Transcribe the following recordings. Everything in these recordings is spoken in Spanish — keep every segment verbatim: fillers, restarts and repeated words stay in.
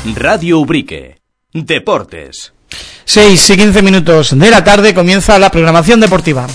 Radio Ubrique. Deportes. seis y quince minutos de la tarde comienza la programación deportiva.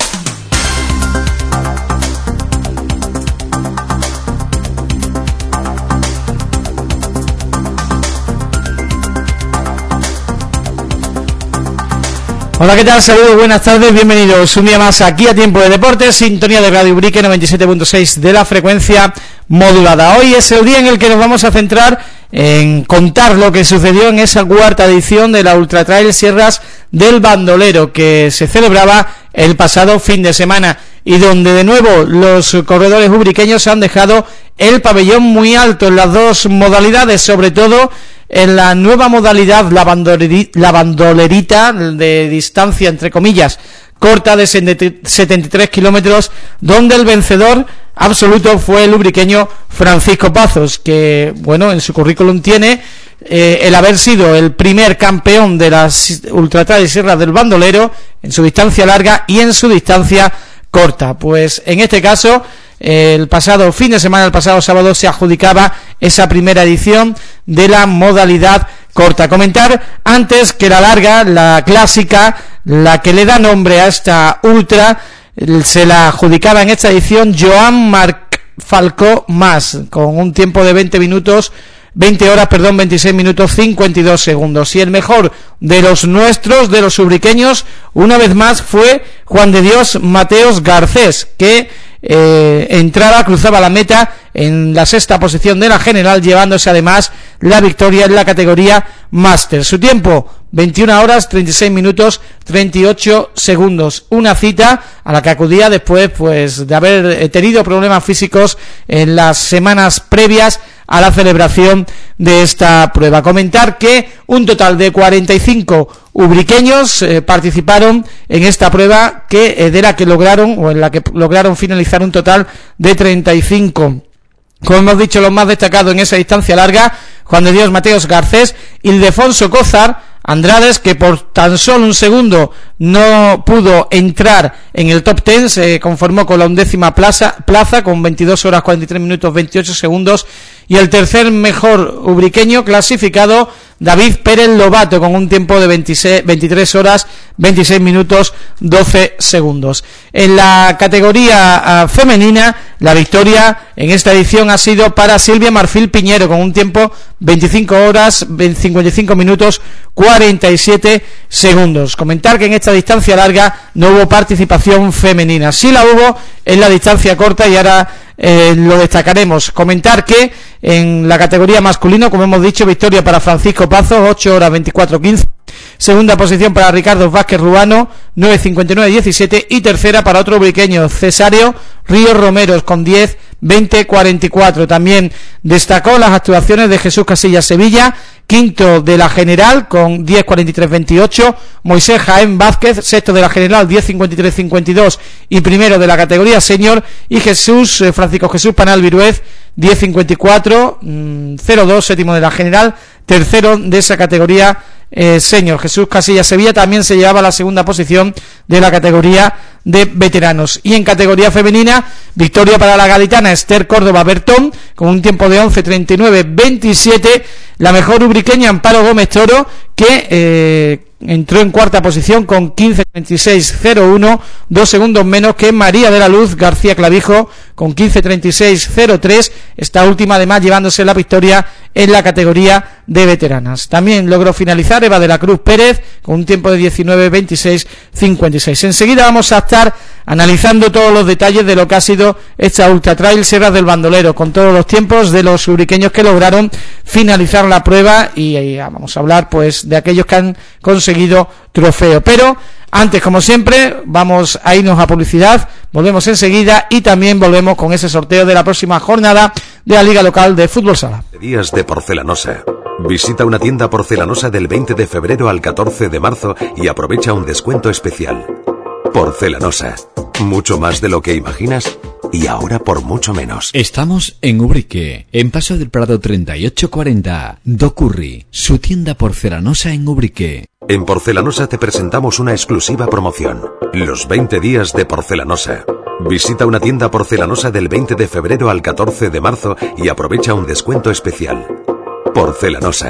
Hola, ¿qué tal? Saludos, buenas tardes, bienvenidos un día más aquí a Tiempo de Deportes, sintonía de Radio Ubrique noventa y siete punto seis de la frecuencia modulada. Hoy es el día en el que nos vamos a centrar en contar lo que sucedió en esa cuarta edición de la Ultra Trail Sierras del Bandolero, que se celebraba el pasado fin de semana y donde de nuevo los corredores ubriqueños han dejado el pabellón muy alto en las dos modalidades, sobre todo en la nueva modalidad, la, bandolerita, la bandolerita de distancia, entre comillas, corta de setenta y tres kilómetros, donde el vencedor absoluto fue el ubriqueño Francisco Pazos, que, bueno, en su currículum tiene eh, el haber sido el primer campeón de las Ultra Trail Sierras del Bandolero en su distancia larga y en su distancia corta. Pues en este caso, el pasado fin de semana, el pasado sábado, se adjudicaba esa primera edición de la modalidad corta. Comentar antes que la larga, la clásica, la que le da nombre a esta ultra, se la adjudicaba en esta edición Joan Marc Falcó Mas, con un tiempo de veinte minutos, veinte horas, perdón, veintiséis minutos, cincuenta y dos segundos. Y el mejor de los nuestros, de los ubriqueños, una vez más fue Juan de Dios Mateos Garcés, que Eh, entraba, cruzaba la meta en la sexta posición de la general, llevándose además la victoria en la categoría Máster. Su tiempo, veintiuna horas, treinta y seis minutos, treinta y ocho segundos. Una cita a la que acudía después, pues, de haber tenido problemas físicos en las semanas previas a la celebración de esta prueba. Comentar que un total de cuarenta y cinco ubriqueños eh, participaron en esta prueba, que eh, de la que lograron, o en la que lograron finalizar un total de treinta y cinco. Como hemos dicho, los más destacados en esa distancia larga: Juan de Dios Mateos Garcés, Ildefonso Cózar Andrades, que por tan solo un segundo no pudo entrar en el top ten, se conformó con la undécima plaza, plaza con veintidós horas, cuarenta y tres minutos, veintiocho segundos, y el tercer mejor ubriqueño clasificado, David Pérez Lobato, con un tiempo de veintiséis, veintitrés horas, veintiséis minutos, doce segundos. En la categoría uh, femenina, la victoria en esta edición ha sido para Silvia Marfil Piñero, con un tiempo veinticinco horas, cincuenta y cinco minutos, cuarenta y siete segundos. Comentar que en esta distancia larga no hubo participación femenina. Sí la hubo en la distancia corta y ahora eh, lo destacaremos. Comentar que en la categoría masculino, como hemos dicho, victoria para Francisco Pazos, ocho horas veinticuatro quince. Segunda posición para Ricardo Vázquez Rubano, nueve cincuenta y nueve diecisiete. Y tercera para otro ubriqueño, Cesario Ríos Romeros, con diez veinte cuarenta y cuatro. También destacó las actuaciones de Jesús Casillas Sevilla, quinto de la general con diez cuarenta y tres veintiocho, Moisés Jaén Vázquez, sexto de la general, diez cincuenta y tres cincuenta y dos, y primero de la categoría senior, y Jesús eh, Francisco Jesús Panal Viruez, diez cincuenta y cuatro cero dos, séptimo de la general, tercero de esa categoría eh, senior. Jesús Casillas Sevilla también se llevaba la segunda posición de la categoría de veteranos. Y en categoría femenina, victoria para la gaditana Esther Córdoba Bertón, con un tiempo de once treinta y nueve veintisiete, la mejor ubriqueña Amparo Gómez Toro, que eh, entró en cuarta posición con quince treinta y seis cero uno, dos segundos menos que María de la Luz García Clavijo, con quince treinta y seis cero tres, esta última además llevándose la victoria en la categoría de veteranas. También logró finalizar Eva de la Cruz Pérez con un tiempo de diecinueve veintiséis cincuenta y seis. Enseguida vamos a estar analizando todos los detalles de lo que ha sido esta Ultra Trail Sierras del Bandolero, con todos los tiempos de los ubriqueños que lograron finalizar la prueba, y, y vamos a hablar pues de aquellos que han conseguido trofeo. Pero antes, como siempre, vamos a irnos a publicidad, volvemos enseguida y también volvemos con ese sorteo de la próxima jornada de la Liga Local de Fútbol Sala. Días de Porcelanosa. Visita una tienda porcelanosa del veinte de febrero al catorce de marzo y aprovecha un descuento especial. Porcelanosa. Mucho más de lo que imaginas y ahora por mucho menos. Estamos en Ubrique, en Paso del Prado treinta y ocho cuarenta. Docurri, su tienda porcelanosa en Ubrique. En Porcelanosa te presentamos una exclusiva promoción. Los veinte días de Porcelanosa. Visita una tienda porcelanosa del veinte de febrero al catorce de marzo y aprovecha un descuento especial. Porcelanosa.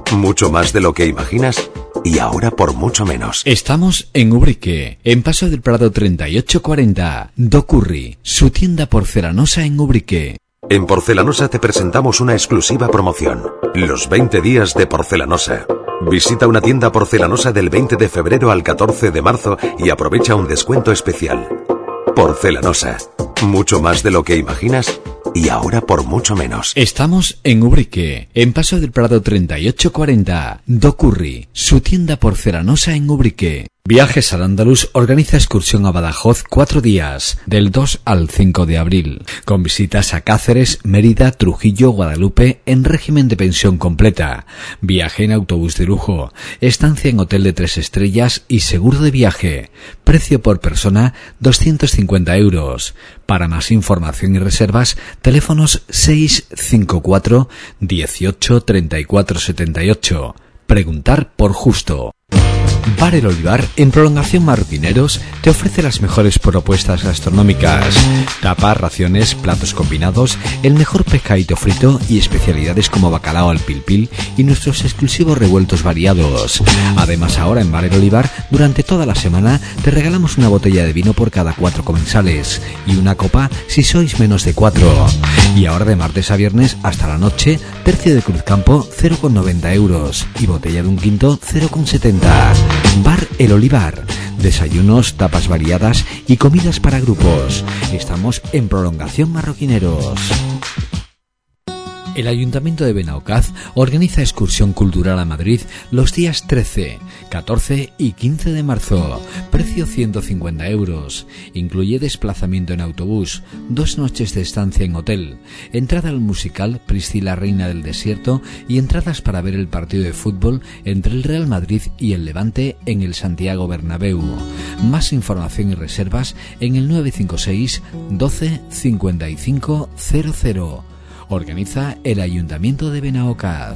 Mucho más de lo que imaginas y ahora por mucho menos. Estamos en Ubrique, en Paso del Prado treinta y ocho cuarenta. Docurri, su tienda porcelanosa en Ubrique. En Porcelanosa te presentamos una exclusiva promoción. Los veinte días de Porcelanosa. Visita una tienda porcelanosa del veinte de febrero al catorce de marzo y aprovecha un descuento especial. Porcelanosa. Mucho más de lo que imaginas y ahora por mucho menos. Estamos en Ubrique, en Paso del Prado treinta y ocho cuarenta. Docurri, su tienda porcelanosa en Ubrique. Viajes al Andaluz organiza excursión a Badajoz cuatro días, del dos al cinco de abril, con visitas a Cáceres, Mérida, Trujillo, Guadalupe, en régimen de pensión completa, viaje en autobús de lujo, estancia en hotel de tres estrellas y seguro de viaje, precio por persona doscientos cincuenta euros. Para más información y reservas, teléfonos seis cinco cuatro dieciocho treinta y cuatro setenta y ocho. Preguntar por Justo. Bar El Olivar, en Prolongación Marroquineros, te ofrece las mejores propuestas gastronómicas: tapas, raciones, platos combinados, el mejor pescadito frito y especialidades como bacalao al pil pil y nuestros exclusivos revueltos variados. Además, ahora en Bar El Olivar, durante toda la semana, te regalamos una botella de vino por cada cuatro comensales y una copa si sois menos de cuatro. Y ahora de martes a viernes hasta la noche, tercio de Cruzcampo cero coma noventa euros y botella de un quinto cero coma setenta. Bar El Olivar, desayunos, tapas variadas y comidas para grupos. Estamos en Prolongación Marroquineros. El Ayuntamiento de Benaocaz organiza excursión cultural a Madrid los días trece, catorce y quince de marzo. Precio ciento cincuenta euros. Incluye desplazamiento en autobús, dos noches de estancia en hotel, entrada al musical Priscila Reina del Desierto y entradas para ver el partido de fútbol entre el Real Madrid y el Levante en el Santiago Bernabéu. Más información y reservas en el nueve cinco seis doce cincuenta y cinco cero cero. Organiza el Ayuntamiento de Benaocaz.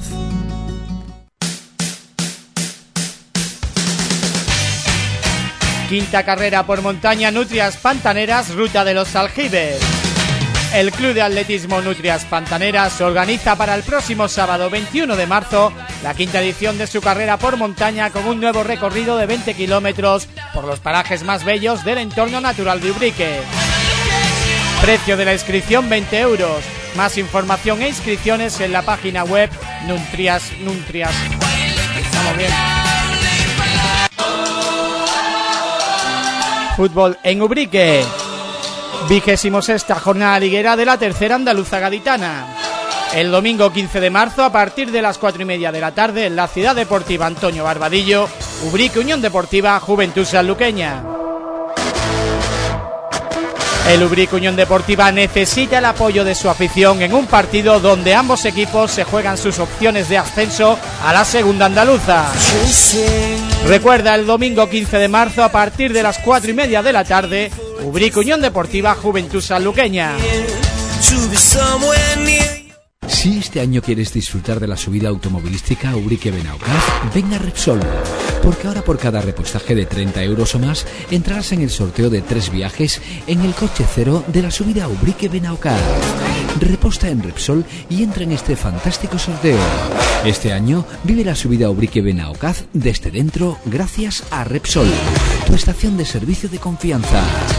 Quinta carrera por montaña Nutrias Pantaneras, Ruta de los Aljibes. El Club de Atletismo Nutrias Pantaneras organiza para el próximo sábado veintiuno de marzo la quinta edición de su carrera por montaña con un nuevo recorrido de veinte kilómetros por los parajes más bellos del entorno natural de Ubrique. Precio de la inscripción veinte euros. Más información e inscripciones en la página web Nutrias Nutrias. Estamos bien. Fútbol en Ubrique. Vigésimo sexta jornada liguera de la tercera andaluza gaditana. El domingo quince de marzo, a partir de las cuatro y media de la tarde, en la Ciudad Deportiva Antonio Barbadillo, Ubrique Unión Deportiva Juventud Sanluqueña. El Ubrique Unión Deportiva necesita el apoyo de su afición en un partido donde ambos equipos se juegan sus opciones de ascenso a la segunda andaluza. Recuerda, el domingo quince de marzo, a partir de las cuatro y media de la tarde, Ubrique Unión Deportiva Juventud Sanluqueña. Si este año quieres disfrutar de la subida automovilística a Ubrique Benaocaz, ven a Repsol, porque ahora por cada repostaje de treinta euros o más entrarás en el sorteo de tres viajes en el coche cero de la subida a Ubrique Benaocaz. Reposta en Repsol y entra en este fantástico sorteo. Este año vive la subida a Ubrique Benaocaz desde dentro gracias a Repsol, tu estación de servicio de confianza.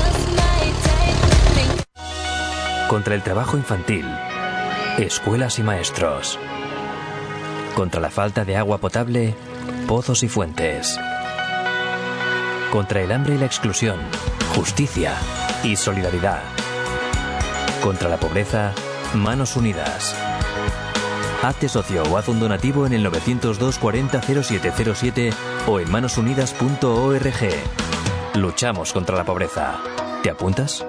Contra el trabajo infantil, escuelas y maestros. Contra la falta de agua potable, pozos y fuentes. Contra el hambre y la exclusión, justicia y solidaridad. Contra la pobreza, manos unidas. Hazte socio o haz un donativo en el nueve cero dos cuarenta cero siete cero siete o en manos unidas punto org. Luchamos contra la pobreza. ¿Te apuntas?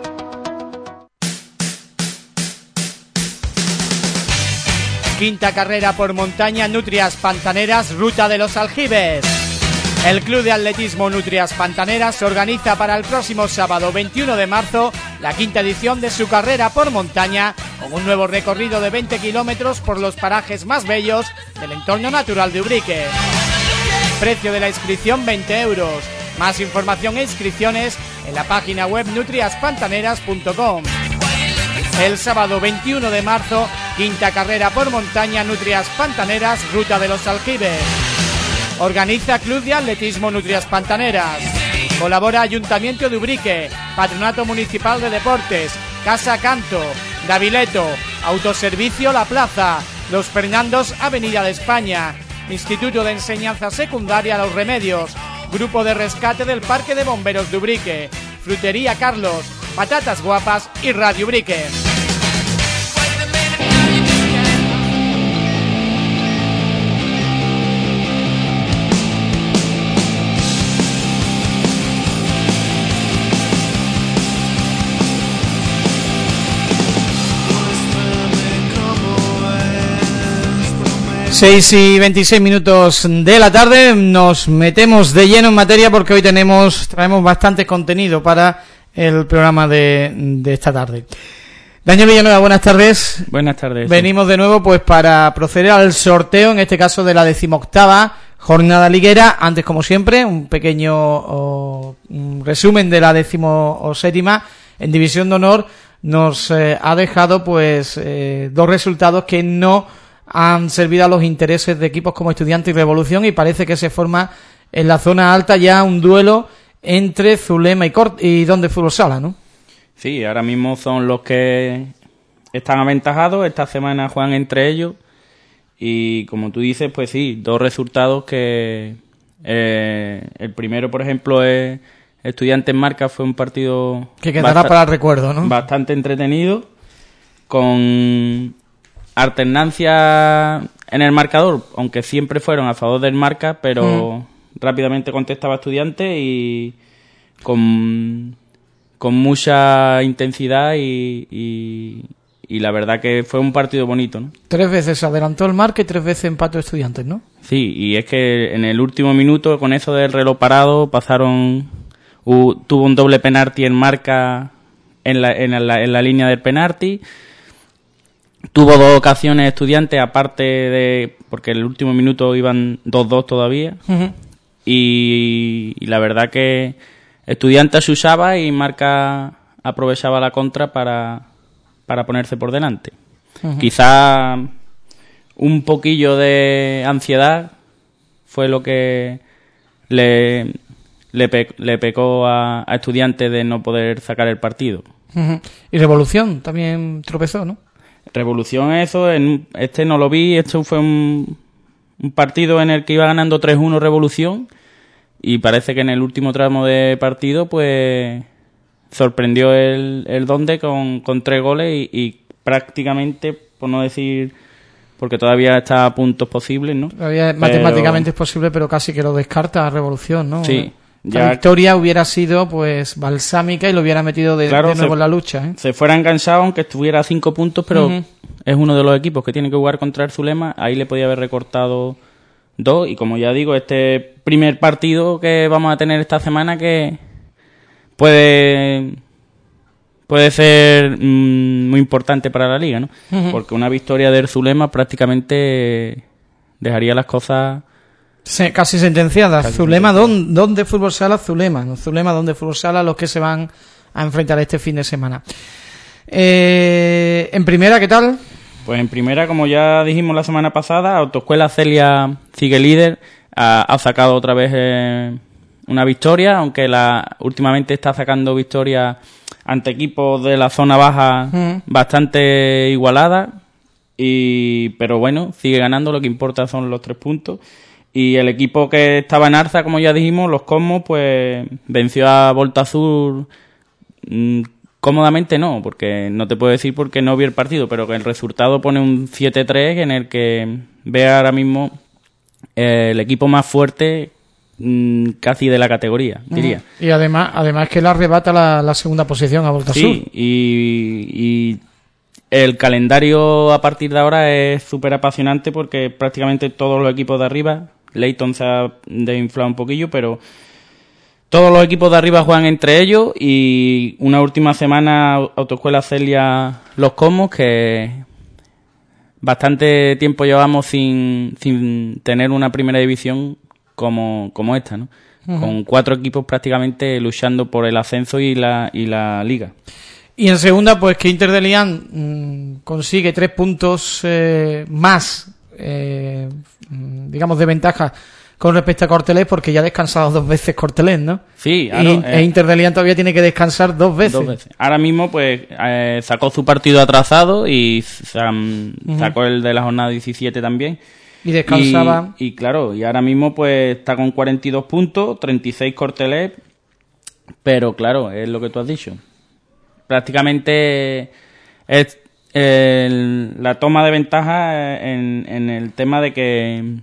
Quinta carrera por montaña Nutrias Pantaneras, Ruta de los Aljibes. El Club de Atletismo Nutrias Pantaneras organiza para el próximo sábado veintiuno de marzo la quinta edición de su carrera por montaña con un nuevo recorrido de veinte kilómetros por los parajes más bellos del entorno natural de Ubrique. Precio de la inscripción veinte euros. Más información e inscripciones en la página web nutrias pantaneras punto com. El sábado veintiuno de marzo Quinta carrera por montaña Nutrias Pantaneras, Ruta de los Aljibes. Organiza Club de Atletismo Nutrias Pantaneras. Colabora Ayuntamiento de Ubrique, Patronato Municipal de Deportes, Casa Canto, Davileto, Autoservicio La Plaza, Los Fernandos, Avenida de España, Instituto de Enseñanza Secundaria Los Remedios, Grupo de Rescate del Parque de Bomberos de Ubrique, Frutería Carlos, Patatas Guapas y Radio Ubrique. seis y veintiséis minutos de la tarde, nos metemos de lleno en materia porque hoy tenemos traemos bastante contenido para el programa de, de esta tarde. Daniel Villanueva, buenas tardes. Buenas tardes. Venimos de nuevo pues para proceder al sorteo, en este caso de la decimoctava jornada liguera. Antes, como siempre, un pequeño oh, un resumen de la decimoséptima en División de Honor. Nos eh, ha dejado pues eh, dos resultados que no han servido a los intereses de equipos como Estudiantes y Revolución, y parece que se forma en la zona alta ya un duelo entre Zulema y, Cort y Don de Fútbol Sala, ¿no? Sí, ahora mismo son los que están aventajados, esta semana juegan entre ellos y como tú dices, pues sí, dos resultados que eh, el primero, por ejemplo, es Estudiantes Marca, fue un partido que quedará para el recuerdo, ¿no? Bastante entretenido, con alternancia en el marcador, aunque siempre fueron a favor del Marca, pero mm. rápidamente contestaba Estudiantes y con, con mucha intensidad y, y, y la verdad que fue un partido bonito, ¿no? Tres veces adelantó el Marca y tres veces empató Estudiantes, ¿no? Sí, y es que en el último minuto, con eso del reloj parado, pasaron uh, tuvo un doble penalti en Marca en la, en la, en la línea del penalti. Tuvo dos ocasiones Estudiantes, aparte de... porque en el último minuto iban dos dos todavía. Uh-huh. Y, y la verdad que Estudiantes se usaba y Marca aprovechaba la contra para, para ponerse por delante. Uh-huh. Quizá un poquillo de ansiedad fue lo que le, le, pe, le pecó a, a Estudiantes de no poder sacar el partido. Uh-huh. Y Revolución también tropezó, ¿no? Revolución, eso, en este no lo vi, esto fue un, un partido en el que iba ganando tres uno Revolución y parece que en el último tramo de partido pues sorprendió el, el Donde con, con tres goles y, y prácticamente, por no decir, porque todavía está a puntos posibles, ¿no? Todavía pero, matemáticamente es posible, pero casi que lo descarta a Revolución, ¿no? Sí. La victoria hubiera sido pues balsámica y lo hubiera metido de, claro, de nuevo se, en la lucha, ¿eh? Se fuera enganchado aunque estuviera a cinco puntos, pero uh-huh. es uno de los equipos que tiene que jugar contra el Zulema. Ahí le podía haber recortado dos y como ya digo, este primer partido que vamos a tener esta semana que puede puede ser mmm, muy importante para la liga, ¿no? Uh-huh. Porque una victoria del Zulema prácticamente dejaría las cosas Sí, casi sentenciada. Casi Zulema, ¿dónde, ¿dónde Fútbol Sala? Zulema. ¿no? Zulema, ¿dónde Fútbol Sala? Los que se van a enfrentar este fin de semana. Eh, en primera, ¿qué tal? Pues en primera, como ya dijimos la semana pasada, Autoescuela Celia sigue líder. Ha, ha sacado otra vez eh, una victoria, aunque la últimamente está sacando victorias ante equipos de la zona baja uh-huh. bastante igualada. Y, pero bueno, sigue ganando. Lo que importa son los tres puntos. Y el equipo que estaba en alza, como ya dijimos, los Cosmos, pues venció a Volta Azul mmm, cómodamente, no, porque no te puedo decir porque no vi el partido, pero que el resultado pone un siete tres en el que ve ahora mismo eh, el equipo más fuerte mmm, casi de la categoría, diría. Uh-huh. Y además además que le arrebata la, la segunda posición a Volta Azul. Sí, y... y el calendario a partir de ahora es súper apasionante porque prácticamente todos los equipos de arriba, Leighton se ha desinflado un poquillo, pero todos los equipos de arriba juegan entre ellos y una última semana Autoescuela Celia Los Cosmos, que bastante tiempo llevamos sin, sin tener una primera división como, como esta, ¿no? Uh-huh. Con cuatro equipos prácticamente luchando por el ascenso y la, y la liga. Y en segunda, pues que Inter de Lián mmm, consigue tres puntos eh, más, eh, digamos, de ventaja con respecto a Cortelés, porque ya ha descansado dos veces Cortelés, ¿no? Sí, claro, y, eh, e Inter de Lián todavía tiene que descansar dos veces. Dos veces. Ahora mismo, pues, eh, sacó su partido atrasado y um, uh-huh. sacó el de la jornada diecisiete también. Y descansaba. Y, y claro, y ahora mismo, pues, está con cuarenta y dos puntos, treinta y seis Cortelés, pero claro, es lo que tú has dicho. Prácticamente es eh, la toma de ventaja en, en el tema de que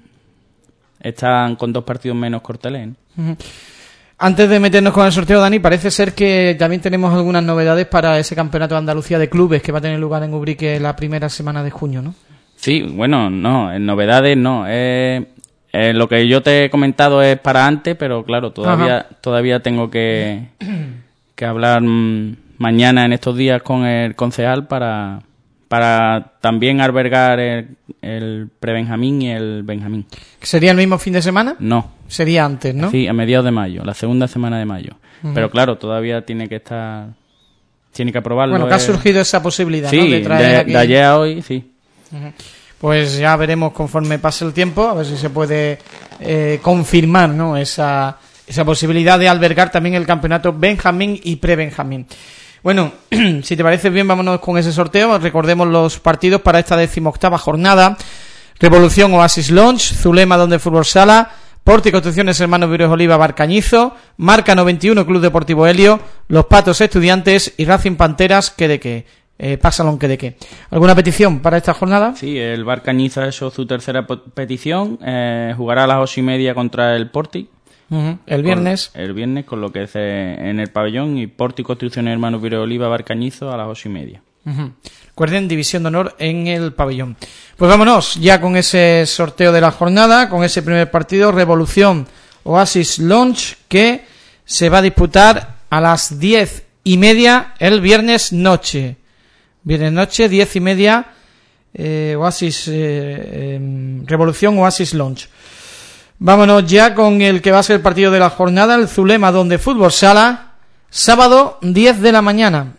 están con dos partidos menos Cortelés, ¿no? Uh-huh. Antes de meternos con el sorteo, Dani, parece ser que también tenemos algunas novedades para ese campeonato de Andalucía de clubes que va a tener lugar en Ubrique la primera semana de junio, ¿no? Sí, bueno, no, en novedades no. Eh, eh, lo que yo te he comentado es para antes, pero claro, todavía Ajá. todavía tengo que, que hablar mmm, mañana en estos días con el concejal para... para también albergar el, el pre-Benjamín y el Benjamín. ¿Sería el mismo fin de semana? No. Sería antes, ¿no? Sí, a mediados de mayo, la segunda semana de mayo. Uh-huh. Pero claro, todavía tiene que estar... Tiene que aprobarlo. Bueno, que ha surgido esa posibilidad, sí, ¿no? De, traer de, aquí... de ayer a hoy, sí. Uh-huh. Pues ya veremos conforme pase el tiempo, a ver si se puede eh, confirmar, ¿no? Esa, esa posibilidad de albergar también el campeonato Benjamín y pre-Benjamín. Bueno, si te parece bien, vámonos con ese sorteo. Recordemos los partidos para esta decimoctava jornada. Revolución Oasis Lounge, Zulema Donde Fútbol Sala, Porti Construcciones Hermanos Vídeos Oliva Barcañizo, Marca noventa y uno Club Deportivo Helio, Los Patos Estudiantes y Racing Panteras, que de qué, eh, Pasalón, que de qué. ¿Alguna petición para esta jornada? Sí, el Barcañizo ha hecho su tercera petición, eh, jugará a las ocho y media contra el Porti. Uh-huh. El viernes. Con, el viernes, con lo que es eh, en el pabellón, y Porti Construcciones Hermanos Vídeos Oliva Barcañizo a las ocho y media. Uh-huh. Recuerden, división de honor en el pabellón. Pues vámonos ya con ese sorteo de la jornada, con ese primer partido, Revolución Oasis Lounge, que se va a disputar a las diez y media el viernes noche. Viernes noche, diez y media, eh, Oasis, eh, eh, Revolución Oasis Lounge. Vámonos ya con el que va a ser el partido de la jornada, el Zulema Donde Fútbol Sala, sábado diez de la mañana.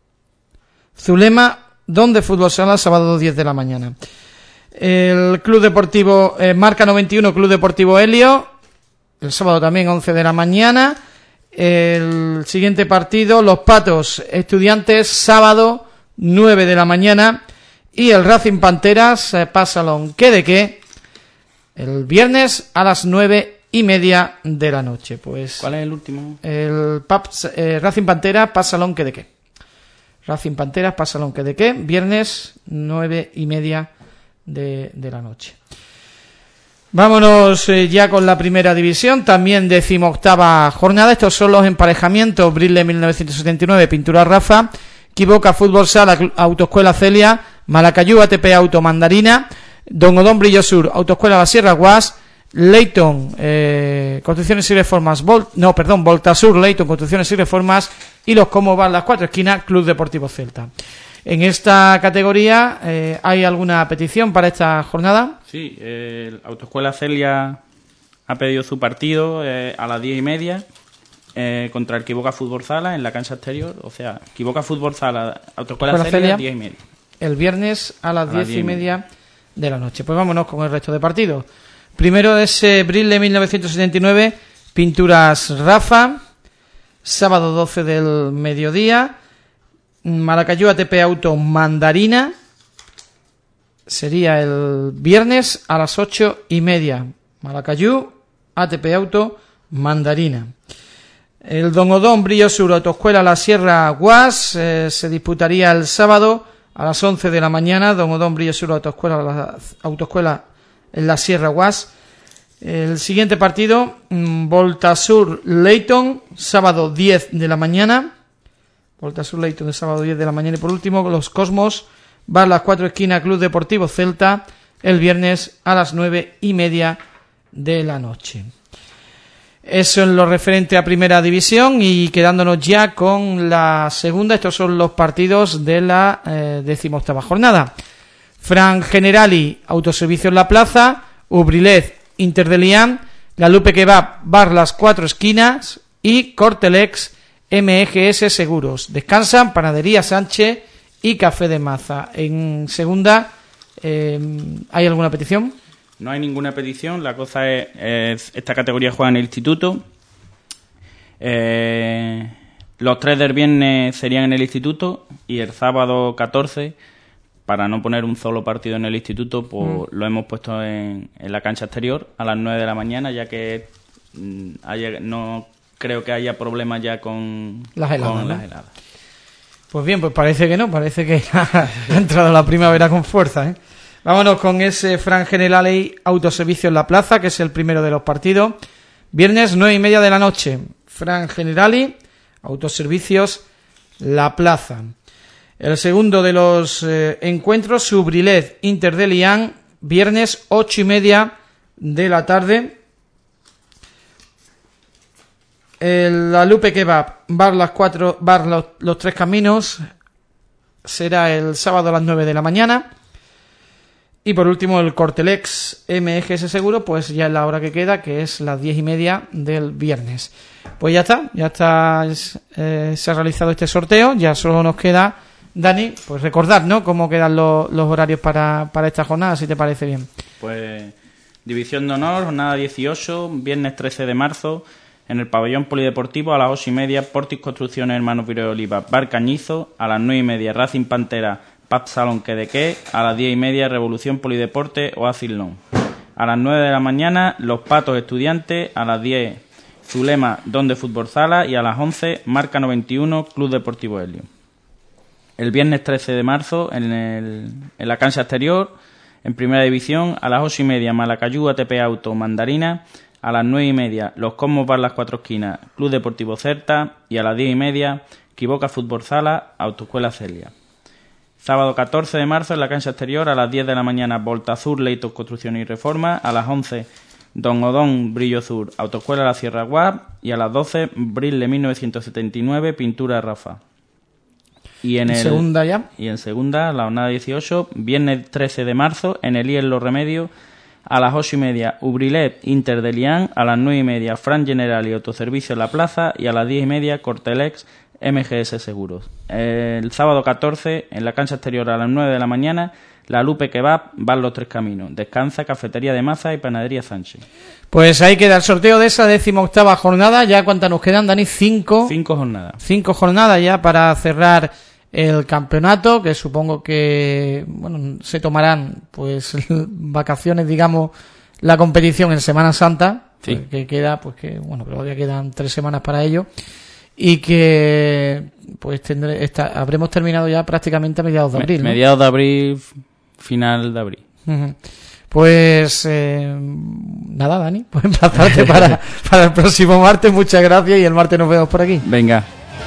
Zulema Donde Fútbol Sala, sábado diez de la mañana. El Club Deportivo eh, Marca noventa y uno, Club Deportivo Helio, el sábado también once de la mañana. El siguiente partido, Los Patos Estudiantes, sábado nueve de la mañana. Y el Racing Panteras, eh, Pasalón, que de qué, el viernes a las nueve y media de la noche. Pues ¿cuál es el último? El Paps, eh, Racing Panteras, Pasalón, que de qué. Racing Panteras, Pasalón, que de qué, viernes nueve y media de, de la noche. Vámonos eh, ya con la primera división, también decimoctava jornada. Estos son los emparejamientos: Brile mil novecientos setenta y nueve, Pintura Rafa, Quiboca Fútbol Sala, Autoescuela Celia, Malacayú A T P Auto Mandarina, Don Odón Brillo Sur, Autoescuela La Sierra Guas, Leighton, eh, Construcciones y Reformas, Vol- no, perdón, Voltasur, Leighton, Construcciones y Reformas, y los Como van las cuatro esquinas, Club Deportivo Celta. En esta categoría, eh, ¿hay alguna petición para esta jornada? Sí, eh, el Autoescuela Celia ha pedido su partido eh, a las diez y media eh, contra el Quiboca Fútbol Sala en la cancha exterior. O sea, Quiboca Fútbol Sala, Autoescuela Celia, Celia, diez y media. El viernes a las diez y media de la noche. Pues vámonos con el resto de partidos. Primero es eh, Brile mil novecientos setenta y nueve, Pinturas Rafa, sábado doce del mediodía. Malacayú A T P Auto Mandarina, sería el viernes a las ocho y media. Malacayú A T P Auto Mandarina. El Don Odón Brillo Sur, Autoescuela La Sierra Guas, eh, se disputaría el sábado a las once de la mañana. Don Odón Brillo Sur, Autoescuela, la, Autoescuela en La Sierra Guas. El siguiente partido, Voltasur Leighton, sábado diez de la mañana. Voltasur Leighton el sábado diez de la mañana. Y por último, los Cosmos Bar Las Cuatro Esquinas, Club Deportivo Celta, el viernes a las nueve y media de la noche. Eso en lo referente a Primera División, y quedándonos ya con la segunda. Estos son los partidos de la eh, decimoctava jornada. Fran Generali, Autoservicio en la Plaza, Ubrilez, Inter de Lián, La Lupe Kebab, Bar Las Cuatro Esquinas y Cortelex, M G S Seguros. Descansan Panadería Sánchez y Café de Maza. En segunda, eh, ¿hay alguna petición? No hay ninguna petición. La cosa es, es esta categoría juega en el instituto. Eh, los tres del viernes serían en el instituto y el sábado catorce, para no poner un solo partido en el instituto, pues mm. lo hemos puesto en, en la cancha exterior a las nueve de la mañana, ya que mm, haya, no creo que haya problemas ya con las heladas. Con ¿no? las heladas. Pues bien, pues parece que no, parece que ha entrado la primavera con fuerza, ¿eh? Vámonos con ese Fran Generali Autoservicio en la Plaza, que es el primero de los partidos. Viernes nueve y media de la noche. Fran Generali Autoservicios La Plaza. El segundo de los eh, encuentros, Subrilet Inter de Lián, viernes ocho y media de la tarde. El, la Lupe Kebab, Bar las cuatro, Bar los, los Tres Caminos, será el sábado a las nueve de la mañana. Y por último el Cortelex M G S Seguro, pues ya es la hora que queda, que es las diez y media del viernes. Pues ya está, ya está, eh, se ha realizado este sorteo, ya solo nos queda, Dani, pues recordar, ¿no?, cómo quedan los, los horarios para, para esta jornada, si te parece bien. Pues División de Honor, jornada dieciocho, viernes trece de marzo, en el pabellón polideportivo a las ocho y media, Portis Construcciones Hermanos Viro de Oliva, Bar Cañizo, a las nueve y media, Racing Pantera, Paz Salón Quedequé, a las diez y media, Revolución Polideporte o Asilón. A las nueve de la mañana, Los Patos Estudiantes, a las diez, Zulema Don de Fútbol Sala y a las once, Marca noventa y uno, Club Deportivo Helio. El viernes trece de marzo, en, el, en la cancha exterior, en Primera División, a las ocho y media, Malacayú A T P Auto Mandarina, a las nueve y media, Los Cosmos Bar Las Cuatro Esquinas, Club Deportivo Certa y a las diez y media, Quiboca Fútbol Sala, Autoescuela Celia. Sábado catorce de marzo, en la cancha exterior, a las diez de la mañana, Volta Azul, Leitos Construcción y Reforma, a las once, Don Odón, Brillo Sur, Autoescuela La Sierra Guap, y a las doce, Brille mil novecientos setenta y nueve, Pintura Rafa. Y en, ¿En el, segunda ya? Y en segunda, la jornada dieciocho, viernes trece de marzo, en el I E L Los Remedios, a las ocho y media, Ubrilet Inter de Lián, a las nueve y media, Fran General y Autoservicio en la Plaza, y a las diez y media, Cortelex M G S Seguros. El sábado catorce, en la cancha exterior a las nueve de la mañana, la Lupe Kebab, Bar Los Tres Caminos. Descansa Cafetería de Maza y Panadería Sánchez. Pues ahí queda el sorteo de esa decimoctava jornada. ¿Ya cuántas nos quedan, Dani? Cinco. Cinco jornadas. Cinco jornadas ya para cerrar el campeonato, que supongo que, bueno, se tomarán pues vacaciones, digamos, la competición en Semana Santa. Sí. Pues, que queda, pues que, bueno, que todavía quedan tres semanas para ello. Y que pues tendré, esta, habremos terminado ya prácticamente a mediados de abril, ¿no? Mediados de abril, final de abril. Uh-huh. Pues eh, nada, Dani, pues emplazarte para, para el próximo martes. Muchas gracias y el martes nos vemos por aquí. Venga.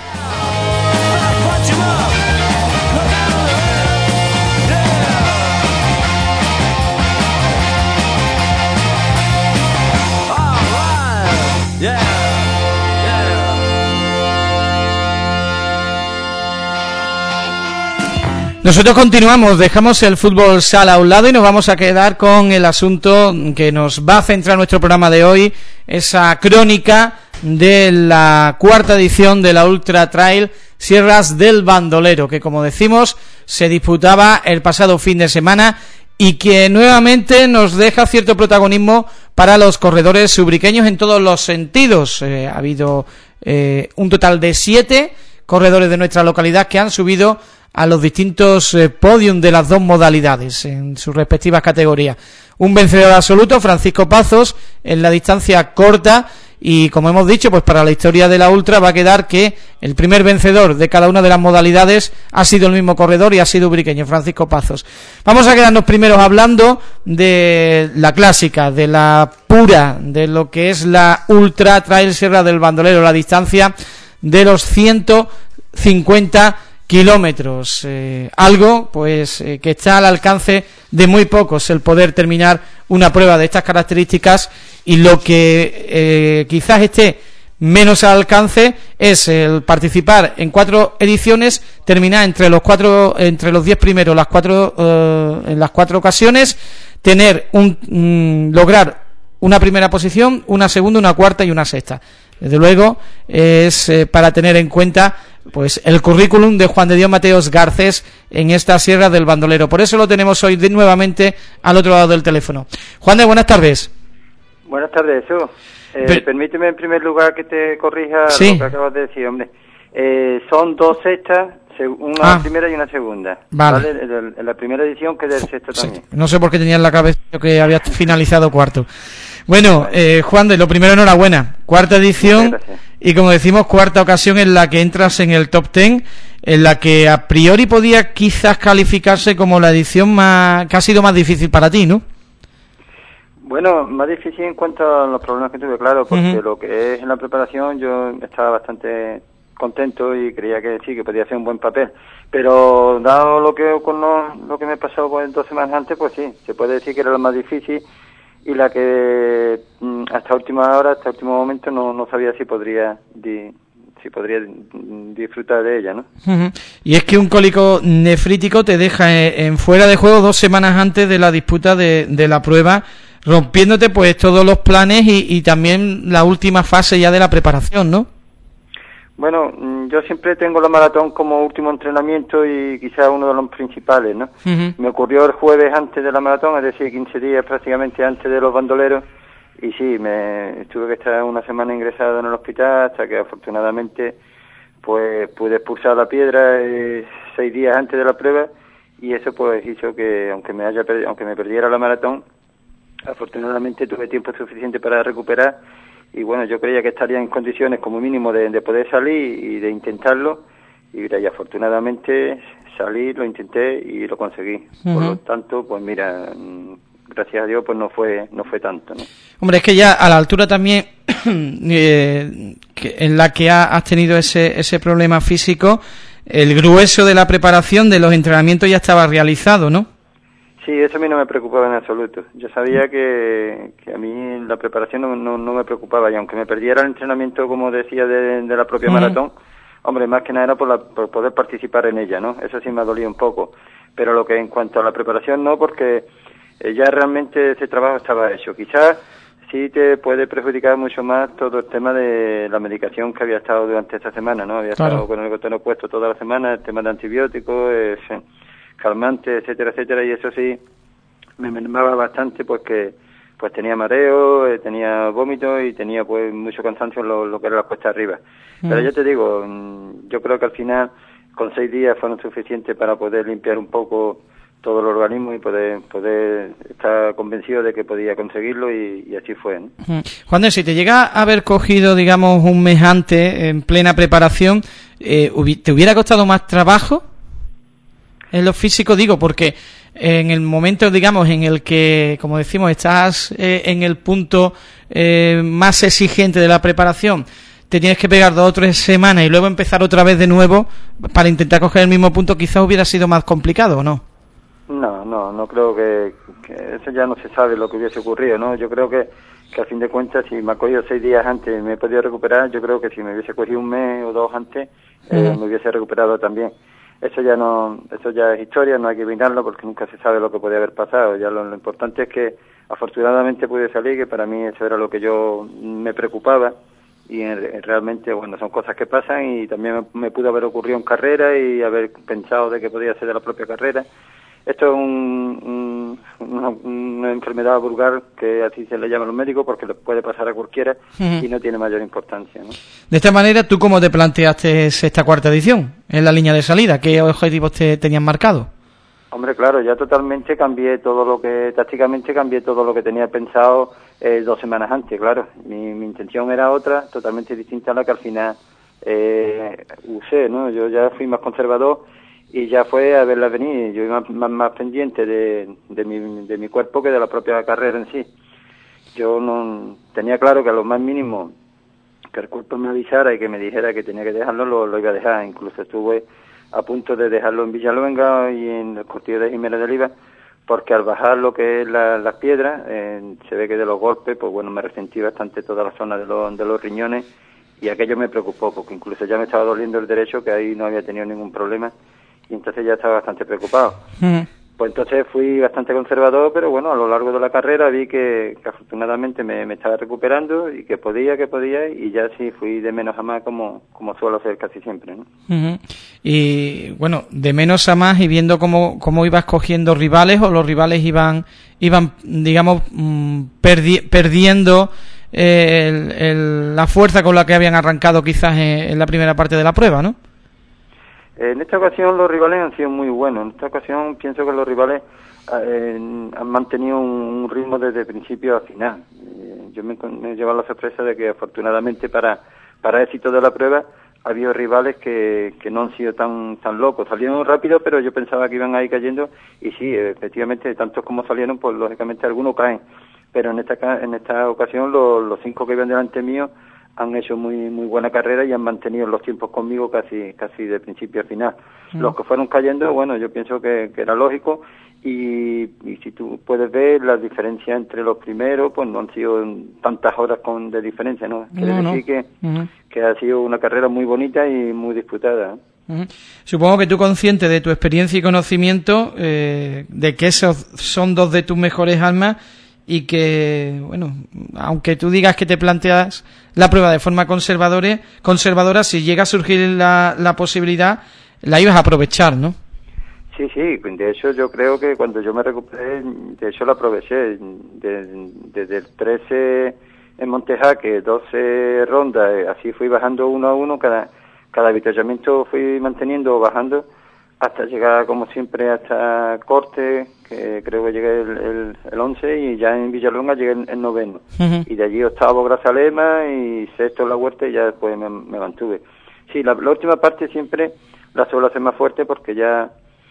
Nosotros continuamos, dejamos el fútbol sala a un lado y nos vamos a quedar con el asunto que nos va a centrar nuestro programa de hoy, esa crónica de la cuarta edición de la Ultra Trail Sierras del Bandolero, que como decimos se disputaba el pasado fin de semana y que nuevamente nos deja cierto protagonismo para los corredores ubriqueños en todos los sentidos. Eh, ha habido eh, un total de siete corredores de nuestra localidad que han subido a los distintos eh, podium de las dos modalidades en sus respectivas categorías. Un vencedor absoluto, Francisco Pazos, en la distancia corta, y como hemos dicho, pues para la historia de la Ultra va a quedar que el primer vencedor de cada una de las modalidades ha sido el mismo corredor y ha sido ubriqueño, Francisco Pazos. Vamos a quedarnos primeros hablando de la clásica, de la pura, de lo que es la Ultra Trail Sierra del Bandolero, la distancia de los ciento cincuenta kilómetros, eh, algo pues eh, que está al alcance de muy pocos el poder terminar una prueba de estas características, y lo que eh, quizás esté menos al alcance es el participar en cuatro ediciones, terminar entre los cuatro, entre los diez primeros las cuatro eh, en las cuatro ocasiones, tener un mm, lograr una primera posición, una segunda, una cuarta y una sexta. desde luego es eh, para tener en cuenta pues el currículum de Juan de Dios Mateos Garcés en esta Sierra del Bandolero. Por eso lo tenemos hoy de, nuevamente al otro lado del teléfono. Juan de, buenas tardes. Buenas tardes, Jesús. Eh, Pero... Permíteme en primer lugar que te corrija sí. lo que acabas de decir, hombre. Eh, son dos sextas, una ah. primera y una segunda. Vale. ¿Vale? En, en la primera edición que es del sexto sí. también. No sé por qué tenía en la cabeza que había finalizado cuarto. Bueno, eh, Juan de, lo primero, enhorabuena. Cuarta edición y, como decimos, cuarta ocasión en la que entras en el top ten, en la que a priori podía quizás calificarse como la edición más que ha sido más difícil para ti, ¿no? Bueno, más difícil en cuanto a los problemas que tuve, claro, porque Uh-huh. lo que es en la preparación yo estaba bastante contento y creía que sí, que podía hacer un buen papel. Pero dado lo que con lo, lo que me pasó pues, dos semanas antes, pues sí, se puede decir que era la más difícil y la que mm, hasta última hora, hasta último momento no, no sabía si podría di, si podría disfrutar de ella, ¿no? Uh-huh. Y es que un cólico nefrítico te deja en, en fuera de juego dos semanas antes de la disputa de, de la prueba, rompiéndote pues todos los planes y, y también la última fase ya de la preparación, ¿no? Bueno, yo siempre tengo la maratón como último entrenamiento y quizás uno de los principales, ¿no? Uh-huh. Me ocurrió el jueves antes de la maratón, es decir, quince días prácticamente antes de los bandoleros, y sí, me tuve que estar una semana ingresado en el hospital hasta que afortunadamente pues pude expulsar la piedra eh, seis días antes de la prueba, y eso pues hizo que aunque me haya perdi- aunque me perdiera la maratón, afortunadamente tuve tiempo suficiente para recuperar. Y bueno, yo creía que estaría en condiciones como mínimo de, de poder salir y de intentarlo, y mira, y afortunadamente salí, lo intenté y lo conseguí. Uh-huh. Por lo tanto, pues mira, gracias a Dios, pues no fue no fue tanto, ¿no? Hombre, es que ya a la altura también eh, que en la que ha, has tenido ese ese problema físico, el grueso de la preparación de los entrenamientos ya estaba realizado, ¿no? Sí, eso a mí no me preocupaba en absoluto. Yo sabía que, que a mí la preparación no, no, no me preocupaba, y aunque me perdiera el entrenamiento, como decía, de, de la propia uh-huh. maratón, hombre, más que nada era por, la, por poder participar en ella, ¿no? Eso sí me ha dolido un poco. Pero lo que en cuanto a la preparación, no, porque eh, ya realmente ese trabajo estaba hecho. Quizás sí te puede perjudicar mucho más todo el tema de la medicación que había estado durante esta semana, ¿no? Había claro. estado con el goteno puesto toda la semana, el tema de antibióticos, eh, calmantes, etcétera, etcétera, y eso sí me mermaba bastante, pues que pues tenía mareo, eh, tenía vómito y tenía pues mucho cansancio en lo, lo que era la cuesta arriba. Mm. Pero ya te digo, yo creo que al final con seis días fueron suficientes para poder limpiar un poco todo el organismo y poder poder estar convencido de que podía conseguirlo, y, y así fue, ¿no? Juan de, si te llega a haber cogido, digamos, un mes antes, en plena preparación, eh, ¿te hubiera costado más trabajo en lo físico? Digo, porque en el momento, digamos, en el que, como decimos, estás eh, en el punto eh, más exigente de la preparación, te tienes que pegar dos o tres semanas y luego empezar otra vez de nuevo para intentar coger el mismo punto, quizás hubiera sido más complicado, ¿o no? No, no, no creo que, que eso ya no se sabe lo que hubiese ocurrido, ¿no? Yo creo que, que a fin de cuentas, si me ha cogido seis días antes y me he podido recuperar, yo creo que si me hubiese cogido un mes o dos antes, eh, uh-huh. me hubiese recuperado también. Eso ya no, eso ya es historia, no hay que mirarlo porque nunca se sabe lo que podía haber pasado. Ya lo, lo importante es que afortunadamente pude salir, que para mí eso era lo que yo me preocupaba, y en, realmente, bueno, son cosas que pasan, y también me, me pudo haber ocurrido en carrera y haber pensado de que podía ser de la propia carrera. Esto es un, un, una, una enfermedad vulgar que así se le llama a los médicos, porque le puede pasar a cualquiera uh-huh. y no tiene mayor importancia, ¿no? De esta manera, ¿tú cómo te planteaste esta cuarta edición en la línea de salida? ¿Qué objetivos te tenían marcado? Hombre, claro, ya totalmente cambié todo lo que, tácticamente cambié todo lo que tenía pensado eh, dos semanas antes, claro. Mi, mi intención era otra, totalmente distinta a la que al final eh, usé, ¿no? Yo ya fui más conservador y ya fue a verla venir. Yo iba más, más, más pendiente de, de, mi, de mi cuerpo que de la propia carrera en sí. Yo no tenía claro que a lo más mínimo que el cuerpo me avisara y que me dijera que tenía que dejarlo, lo, lo iba a dejar. Incluso estuve a punto de dejarlo en Villaluenga y en el cortillo de Jiménez de Oliva, porque al bajar lo que es la, las piedras, eh, se ve que de los golpes, pues bueno, me resentí bastante toda la zona de los, de los riñones, y aquello me preocupó, porque incluso ya me estaba doliendo el derecho, que ahí no había tenido ningún problema, y entonces ya estaba bastante preocupado. Mm. Pues entonces fui bastante conservador, pero bueno, a lo largo de la carrera vi que, que afortunadamente me, me estaba recuperando y que podía, que podía, y ya sí fui de menos a más como, como suelo hacer casi siempre, ¿no? Uh-huh. Y bueno, de menos a más y viendo cómo, cómo ibas cogiendo rivales o los rivales iban, iban digamos, mmm, perdi- perdiendo eh, el, el, la fuerza con la que habían arrancado quizás en, en la primera parte de la prueba, ¿no? En esta ocasión los rivales han sido muy buenos. En esta ocasión pienso que los rivales eh, han mantenido un, un ritmo desde principio a final. Eh, yo me, me he llevado la sorpresa de que afortunadamente para para éxito de la prueba ha habido rivales que, que no han sido tan tan locos. Salieron rápido, pero yo pensaba que iban a ir cayendo y sí, efectivamente, tantos como salieron, pues lógicamente algunos caen. Pero en esta en esta ocasión los, los cinco que iban delante mío han hecho muy muy buena carrera y han mantenido los tiempos conmigo casi casi de principio a final. Mm. Los que fueron cayendo, bueno, yo pienso que, que era lógico y, y si tú puedes ver las diferencias entre los primeros, pues no han sido tantas horas con de diferencia, ¿no? Quiere no, decir no. que, uh-huh. que ha sido una carrera muy bonita y muy disputada. Uh-huh. Supongo que tú, consciente de tu experiencia y conocimiento, eh, de que esos son dos de tus mejores armas, y que, bueno, aunque tú digas que te planteas la prueba de forma conservadora, conservadora si llega a surgir la, la posibilidad, la ibas a aprovechar, ¿no? Sí, sí, de hecho yo creo que cuando yo me recuperé, de hecho la aproveché, desde, desde el trece en Montejaque, doce rondas, así fui bajando uno a uno, cada, cada avituallamiento fui manteniendo o bajando, hasta llegar, como siempre, hasta Corte, que creo que llegué el, el, el once, y ya en Villalonga llegué el, el noveno. Uh-huh. Y de allí octavo Grazalema y sexto La Huerta, y ya después me, me mantuve. Sí, la, la última parte siempre la suelo hacer más fuerte porque ya,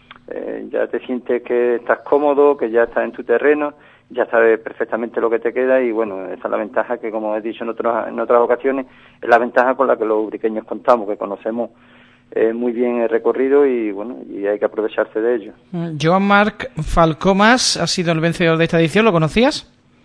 eh, ya te sientes que estás cómodo, que ya estás en tu terreno, ya sabes perfectamente lo que te queda y bueno, esa es la ventaja que, como he dicho en, otros, en otras ocasiones, es la ventaja con la que los ubriqueños contamos, que conocemos Eh, muy bien el recorrido y bueno, y hay que aprovecharse de ello. Joan Marc Falcomas ha sido el vencedor de esta edición, ¿lo conocías?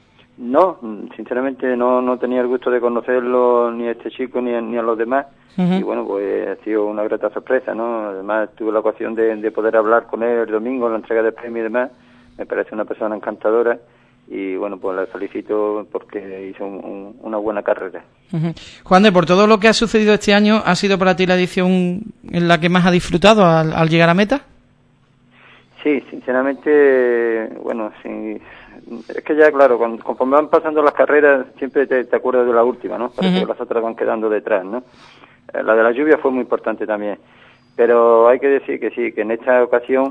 No, sinceramente no no tenía el gusto de conocerlo ni a este chico ni a, ni a los demás. Uh-huh. Y bueno, pues ha sido una grata sorpresa, ¿no? Además tuve la ocasión de, de poder hablar con él el domingo en la entrega de premios y demás. Me parece una persona encantadora y bueno, pues la felicito porque hizo un, un, una buena carrera. Uh-huh. Juan de, por todo lo que ha sucedido este año, ¿ha sido para ti la edición en la que más ha disfrutado al, al llegar a meta? Sí, sinceramente, bueno, sí, es que ya, claro, cuando, conforme van pasando las carreras, siempre te, te acuerdas de la última, ¿no? Parece uh-huh. que las otras van quedando detrás, ¿no? La de la lluvia fue muy importante también, pero hay que decir que sí, que en esta ocasión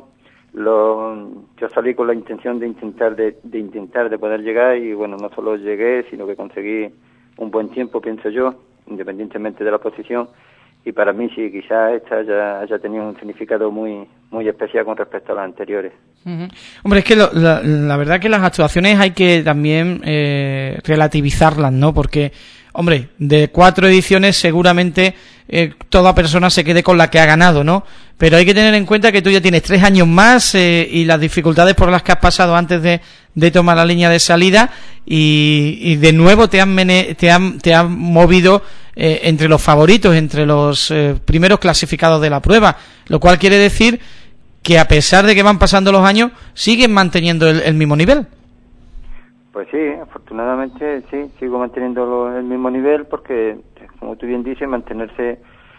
Lo, yo salí con la intención de intentar de, de intentar de poder llegar y bueno, no solo llegué, sino que conseguí un buen tiempo, pienso yo, independientemente de la posición, y para mí sí, quizás esta haya, haya tenido un significado muy muy especial con respecto a las anteriores. Uh-huh. Hombre, es que lo, la, la verdad que las actuaciones hay que también eh, relativizarlas, ¿no? Porque, hombre, de cuatro ediciones seguramente eh, toda persona se quede con la que ha ganado, ¿no? Pero hay que tener en cuenta que tú ya tienes tres años más eh, y las dificultades por las que has pasado antes de, de tomar la línea de salida y, y de nuevo te han, mene, te han, te han movido eh, entre los favoritos, entre los eh, primeros clasificados de la prueba, lo cual quiere decir que a pesar de que van pasando los años, siguen manteniendo el, el mismo nivel. Pues sí, afortunadamente sí, sigo manteniendo lo, el mismo nivel porque, como tú bien dices, mantenerse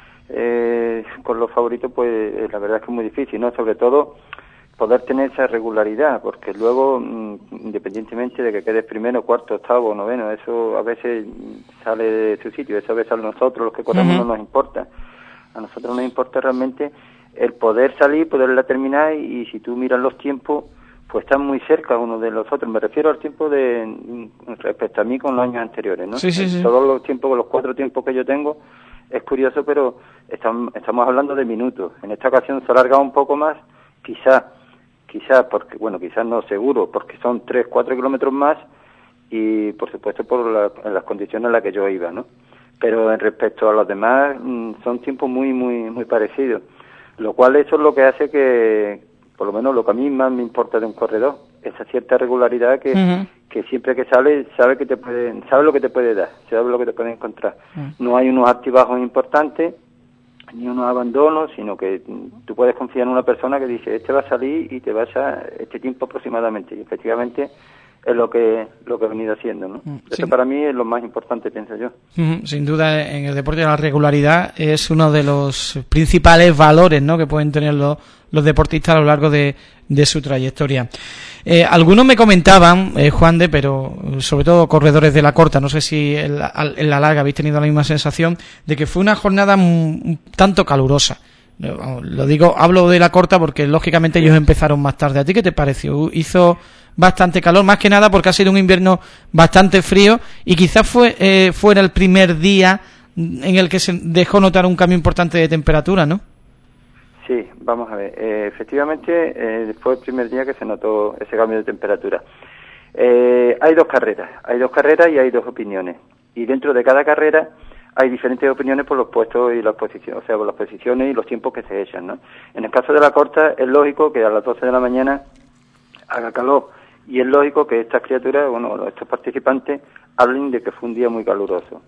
eh, con los favoritos, pues eh, la verdad es que es muy difícil, ¿no? Sobre todo poder tener esa regularidad, porque luego, mmm, independientemente de que quedes primero, cuarto, octavo, noveno, eso a veces sale de su sitio, eso a veces a nosotros, los que corremos, uh-huh. no nos importa. A nosotros nos importa realmente el poder salir, poderla terminar y, y si tú miras los tiempos, pues están muy cerca uno de los otros. Me refiero al tiempo de respecto a mí con los años anteriores, ¿no? Sí, sí, sí. Todos los tiempos, los cuatro tiempos que yo tengo, es curioso, pero estamos, estamos hablando de minutos. En esta ocasión se ha alargado un poco más, quizás, quizás, porque, bueno, quizás no seguro, porque son tres, cuatro kilómetros más y, por supuesto, por la, en las condiciones en las que yo iba, ¿no? Pero en respecto a los demás, son tiempos muy, muy, muy parecidos. Lo cual eso es lo que hace que, por lo menos lo que a mí más me importa de un corredor, esa cierta regularidad que, uh-huh. que siempre que sale sabe que te puede, sabe lo que te puede dar, sabe lo que te puede encontrar. Uh-huh. No hay unos altibajos importantes, ni unos abandonos, sino que tú puedes confiar en una persona que dice, este va a salir y te vas a este tiempo aproximadamente, y efectivamente es lo que lo que he venido haciendo, ¿no? Sí. Eso para mí es lo más importante, pienso yo. Sin duda, en el deporte la regularidad es uno de los principales valores, ¿no?, que pueden tener los, los deportistas a lo largo de, de su trayectoria. Eh, algunos me comentaban, eh, Juan de, pero sobre todo corredores de la corta, no sé si en la, en la larga habéis tenido la misma sensación, de que fue una jornada un, un tanto calurosa. Lo digo, hablo de la corta porque lógicamente ellos empezaron más tarde. ¿A ti qué te pareció? Hizo bastante calor, más que nada porque ha sido un invierno bastante frío y quizás fue eh, fuera el primer día en el que se dejó notar un cambio importante de temperatura, ¿no? Sí, vamos a ver. Eh, efectivamente, eh, fue el primer día que se notó ese cambio de temperatura. Eh, hay dos carreras, hay dos carreras y hay dos opiniones. Y dentro de cada carrera hay diferentes opiniones por los puestos y las posiciones, o sea, por las posiciones y los tiempos que se echan, ¿no? En el caso de la corta es lógico que a las doce de la mañana haga calor y es lógico que estas criaturas, bueno, estos participantes hablen de que fue un día muy caluroso.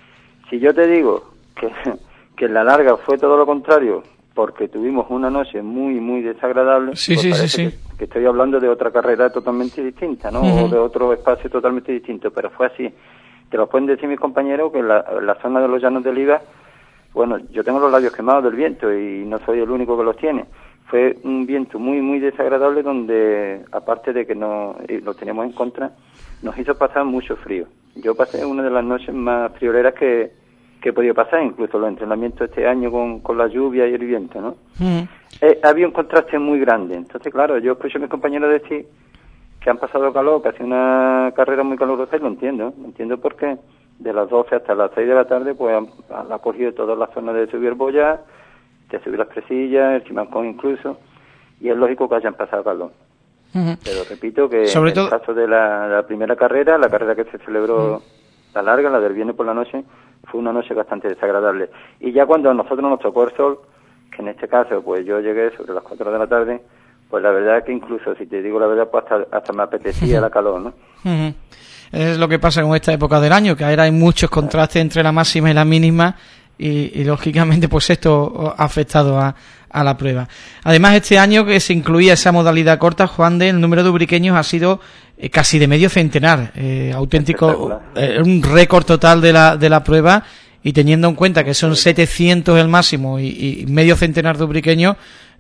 Si yo te digo que, que en la larga fue todo lo contrario, porque tuvimos una noche muy, muy desagradable, sí, pues sí, parece sí, sí. Que, que estoy hablando de otra carrera totalmente distinta, ¿no? Uh-huh. O de otro espacio totalmente distinto, pero fue así. Te lo pueden decir mis compañeros que en la, la zona de los Llanos del Iba, bueno, yo tengo los labios quemados del viento y no soy el único que los tiene. Fue un viento muy, muy desagradable donde, aparte de que no, lo teníamos en contra, nos hizo pasar mucho frío. Yo pasé una de las noches más frioleras que, que he podido pasar, incluso los entrenamientos este año con, con la lluvia y el viento, ¿no? Uh-huh. Eh, había un contraste muy grande. Entonces, claro, yo escucho a mis compañeros decir que han pasado calor, que ha sido una carrera muy calurosa, y lo entiendo, lo entiendo porque de las doce hasta las seis de la tarde, pues han, han cogido toda la zona de subir boya, de subir las presillas, el Chimancón incluso, y es lógico que hayan pasado calor. Uh-huh. Pero repito que Sobre en todo... el caso de la, la primera carrera, la carrera que se celebró, uh-huh. la larga, la del viernes por la noche, fue una noche bastante desagradable. Y ya cuando a nosotros nos tocó el sol, que en este caso, pues yo llegué sobre las cuatro de la tarde, pues la verdad es que incluso, si te digo la verdad, pues hasta, hasta me apetecía la calor, ¿no? Uh-huh. Es lo que pasa con esta época del año, que ahora hay muchos contrastes entre la máxima y la mínima y, y lógicamente pues esto ha afectado a, a la prueba. Además, este año que se incluía esa modalidad corta, Juan de, el número de ubriqueños ha sido eh, casi de medio centenar, eh, auténtico, eh, un récord total de la, de la prueba, y teniendo en cuenta que son setecientos el máximo y, y medio centenar de ubriqueños,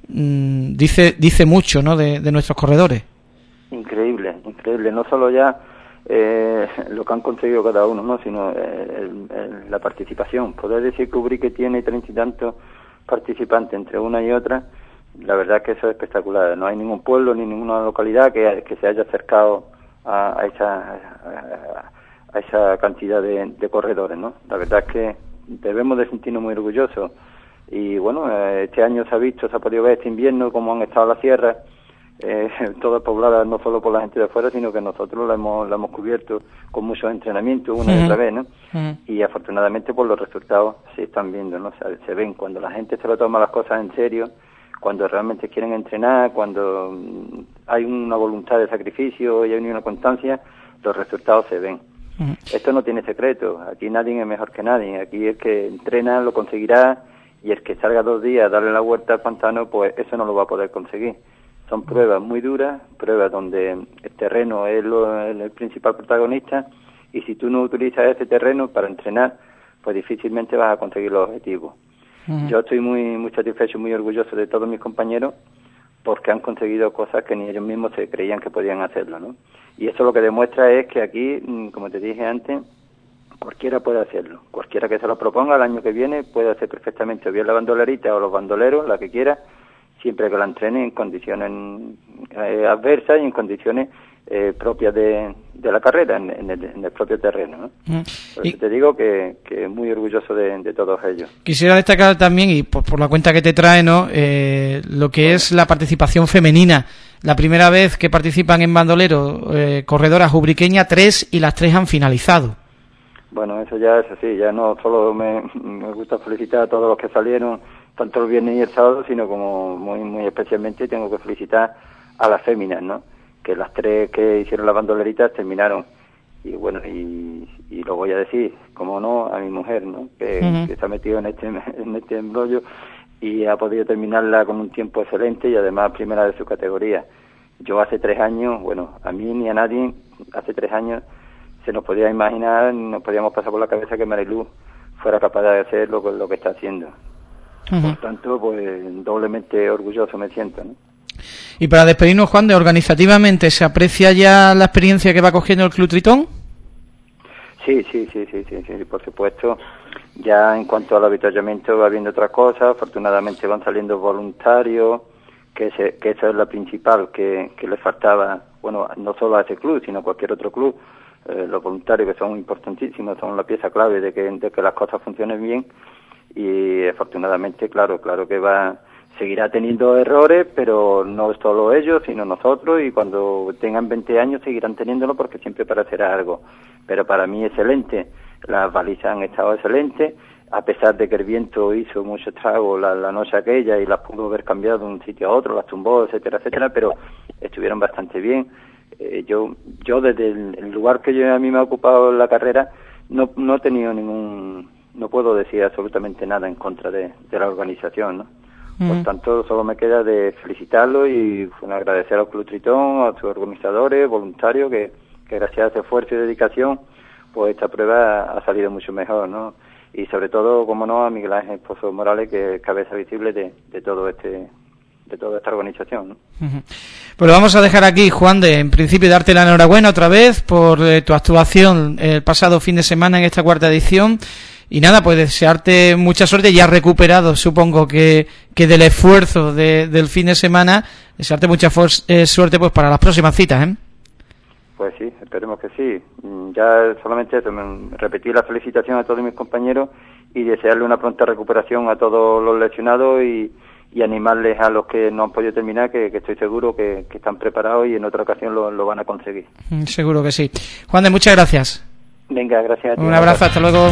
mmm, dice dice mucho, ¿no?, de, de nuestros corredores. Increíble, increíble, no solo ya eh, lo que han conseguido cada uno, no, sino el, el, la participación. Poder decir que Ubrique tiene treinta y tantos participantes entre una y otra, la verdad es que eso es espectacular. No hay ningún pueblo ni ninguna localidad que, que se haya acercado a, a esa a, a esa cantidad de, de corredores, ¿no? La verdad es que debemos de sentirnos muy orgullosos. Y bueno, este año se ha visto, se ha podido ver este invierno cómo han estado las sierras, eh, todas pobladas no solo por la gente de afuera, sino que nosotros la hemos, la hemos cubierto con muchos entrenamientos una uh-huh. y otra vez, ¿no? Uh-huh. Y afortunadamente por los resultados se están viendo, ¿no? O sea, se ven cuando la gente se lo toma las cosas en serio, cuando realmente quieren entrenar, cuando hay una voluntad de sacrificio y hay una constancia, los resultados se ven. Uh-huh. Esto no tiene secreto, aquí nadie es mejor que nadie, aquí el que entrena lo conseguirá, y el que salga dos días a darle la vuelta al pantano, pues eso no lo va a poder conseguir. Son pruebas muy duras, pruebas donde el terreno es lo, el principal protagonista, y si tú no utilizas ese terreno para entrenar, pues difícilmente vas a conseguir los objetivos. Uh-huh. Yo estoy muy, muy satisfecho y muy orgulloso de todos mis compañeros, porque han conseguido cosas que ni ellos mismos se creían que podían hacerlo, ¿no? Y eso lo que demuestra es que aquí, como te dije antes, cualquiera puede hacerlo. Cualquiera que se lo proponga el año que viene puede hacer perfectamente, o bien la bandolerita o los bandoleros, la que quiera, siempre que la entrene en condiciones eh, adversas y en condiciones eh, propias de, de la carrera, en, en, el, en el propio terreno, ¿no? Mm. Por eso y te digo que, que muy orgulloso de, de todos ellos. Quisiera destacar también, y por, por la cuenta que te trae, ¿no?, eh, lo que bueno. es la participación femenina. La primera vez que participan en bandolero eh, corredoras ubriqueñas, tres, y las tres han finalizado. Bueno, eso ya es así, ya no solo me, me gusta felicitar a todos los que salieron, tanto el viernes y el sábado, sino como muy muy especialmente tengo que felicitar a las féminas, ¿no? Que las tres que hicieron las bandoleritas terminaron, y bueno, y, y y lo voy a decir, como no, a mi mujer, ¿no? Que, uh-huh. que se ha metido en este, en este embrollo y ha podido terminarla con un tiempo excelente y además primera de su categoría. Yo hace tres años, bueno, a mí ni a nadie, hace tres años se nos podía imaginar, nos podíamos pasar por la cabeza que Mariluz fuera capaz de hacer lo, lo que está haciendo. Uh-huh. Por tanto, pues doblemente orgulloso me siento, ¿no? Y para despedirnos, Juan, de organizativamente, ¿se aprecia ya la experiencia que va cogiendo el Club Tritón? Sí, sí, sí, sí, sí, sí, por supuesto. Ya en cuanto al avituallamiento va habiendo otras cosas, afortunadamente van saliendo voluntarios, que, se, que eso es la principal, que, que le faltaba, bueno, no solo a ese club, sino a cualquier otro club. Eh, los voluntarios, que son importantísimos, son la pieza clave de que, de que las cosas funcionen bien, y afortunadamente, claro, claro que va, seguirá teniendo errores, pero no solo ellos, sino nosotros, y cuando tengan veinte años seguirán teniéndolo porque siempre parecerá algo. Pero para mí excelente, las balizas han estado excelentes, a pesar de que el viento hizo mucho estrago la, la noche aquella y las pudo haber cambiado de un sitio a otro, las tumbó, etcétera, etcétera, pero estuvieron bastante bien. Eh, yo yo desde el, el lugar que yo a mí me ha ocupado en la carrera no no he tenido ningún, no puedo decir absolutamente nada en contra de, de la organización, ¿no? Mm. Por tanto, solo me queda de felicitarlo y bueno, agradecer al Club Tritón, a sus organizadores, voluntarios, que, que gracias a ese esfuerzo y dedicación, pues esta prueba ha salido mucho mejor, ¿no? Y sobre todo, como no, a Miguel Ángel Pozo Morales, que es cabeza visible de, de todo este de toda esta organización, ¿no? Uh-huh. Pues lo vamos a dejar aquí, Juan, de en principio darte la enhorabuena otra vez por eh, tu actuación el pasado fin de semana en esta cuarta edición. Y nada, pues desearte mucha suerte, ya recuperado, supongo que, que del esfuerzo de, del fin de semana, desearte mucha for- eh, suerte pues para las próximas citas, ¿eh? Pues sí, esperemos que sí. Ya solamente eso, repetir la felicitación a todos mis compañeros y desearle una pronta recuperación a todos los lesionados y, y animarles a los que no han podido terminar, que, que estoy seguro que, que están preparados y en otra ocasión lo, lo van a conseguir. Seguro que sí. Juan de, muchas gracias. Venga, gracias a ti. Un abrazo, hasta luego.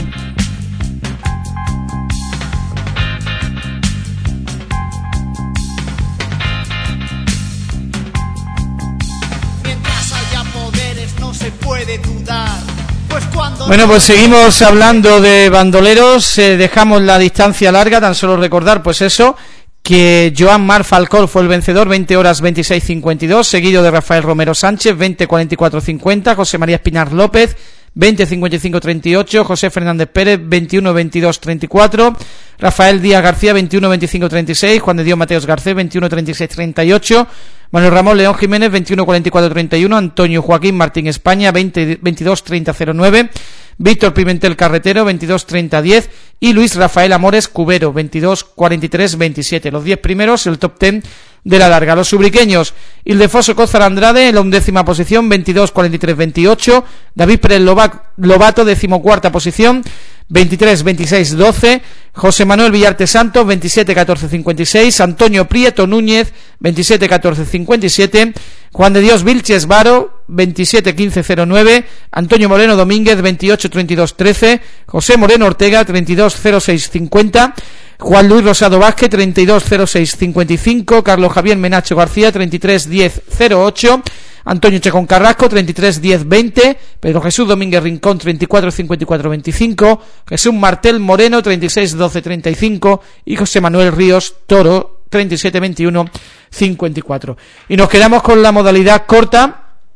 Puede dudar, pues cuando bueno, pues seguimos hablando de bandoleros, eh, dejamos la distancia larga, tan solo recordar pues eso, que Joan Mar Falcón fue el vencedor, veinte horas veintiséis cincuenta y dos, seguido de Rafael Romero Sánchez, veinte cuarenta y cuatro cincuenta, José María Espinar López, veinte cincuenta y cinco treinta y ocho, José Fernández Pérez, veintiuno veintidós treinta y cuatro, Rafael Díaz García, veintiuno veinticinco treinta y seis, Juan de Dios Mateos Garcés, veintiuno treinta y seis treinta y ocho, Manuel Ramón León Jiménez, veintiuno cuarenta y cuatro treinta y uno, Antonio Joaquín Martín España, veinte veintidós treinta cero nueve, Víctor Pimentel Carretero, veintidós treinta diez, y Luis Rafael Amores Cubero, veintidós cuarenta y tres veintisiete. Los diez primeros, el top ten de la larga. Los ubriqueños: Ildefonso Cózar Andrade en la undécima posición, veintidós cuarenta y tres veintiocho, David Pérez Lobato, decimocuarta posición, veintitrés veintiséis doce, José Manuel Villarte Santos, veintisiete catorce cincuenta y seis, Antonio Prieto Núñez, veintisiete catorce cincuenta y siete, Juan de Dios Vilches Varo, veintisiete quince cero nueve, Antonio Moreno Domínguez, veintiocho treinta y dos trece, José Moreno Ortega, treinta y dos cero seis cincuenta, Juan Luis Rosado Vázquez, treinta y dos cero seis cincuenta y cinco, Carlos Javier Menacho García, treinta y tres diez cero ocho, Antonio Chacón Carrasco, treinta y tres diez veinte, Pedro Jesús Domínguez Rincón, treinta y cuatro cincuenta y cuatro veinticinco, Jesús Martel Moreno, treinta y seis doce treinta y cinco, y José Manuel Ríos Toro, treinta y siete veintiuno cincuenta y cuatro. Y nos quedamos con la modalidad corta.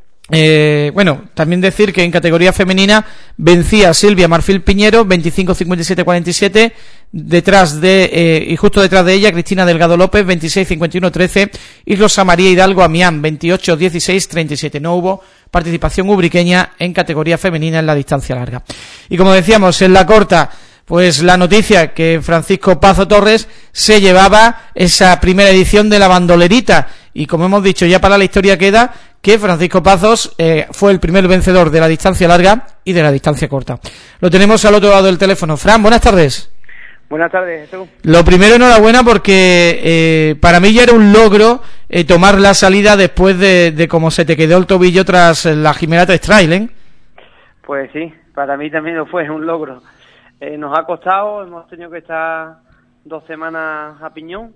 Eh, bueno, también decir que en categoría femenina vencía Silvia Marfil Piñero, veinticinco cincuenta y siete cuarenta y siete, detrás de eh, y justo detrás de ella Cristina Delgado López, veintiséis cincuenta y uno trece, y Rosa María Hidalgo Amián, veintiocho dieciséis treinta y siete. No hubo participación ubriqueña en categoría femenina en la distancia larga. Y como decíamos, en la corta, pues la noticia que Francisco Pazo Torres se llevaba esa primera edición de la bandolerita, y como hemos dicho, ya para la historia queda que Francisco Pazos eh, fue el primer vencedor de la distancia larga y de la distancia corta. Lo tenemos al otro lado del teléfono. Fran, buenas tardes. Buenas tardes, Jesús. Lo primero, enhorabuena, porque eh, para mí ya era un logro eh, tomar la salida después de, de cómo se te quedó el tobillo tras la Jimena Tres Trail, ¿eh? Pues sí, para mí también lo fue, un logro. Eh, nos ha costado, hemos tenido que estar dos semanas a piñón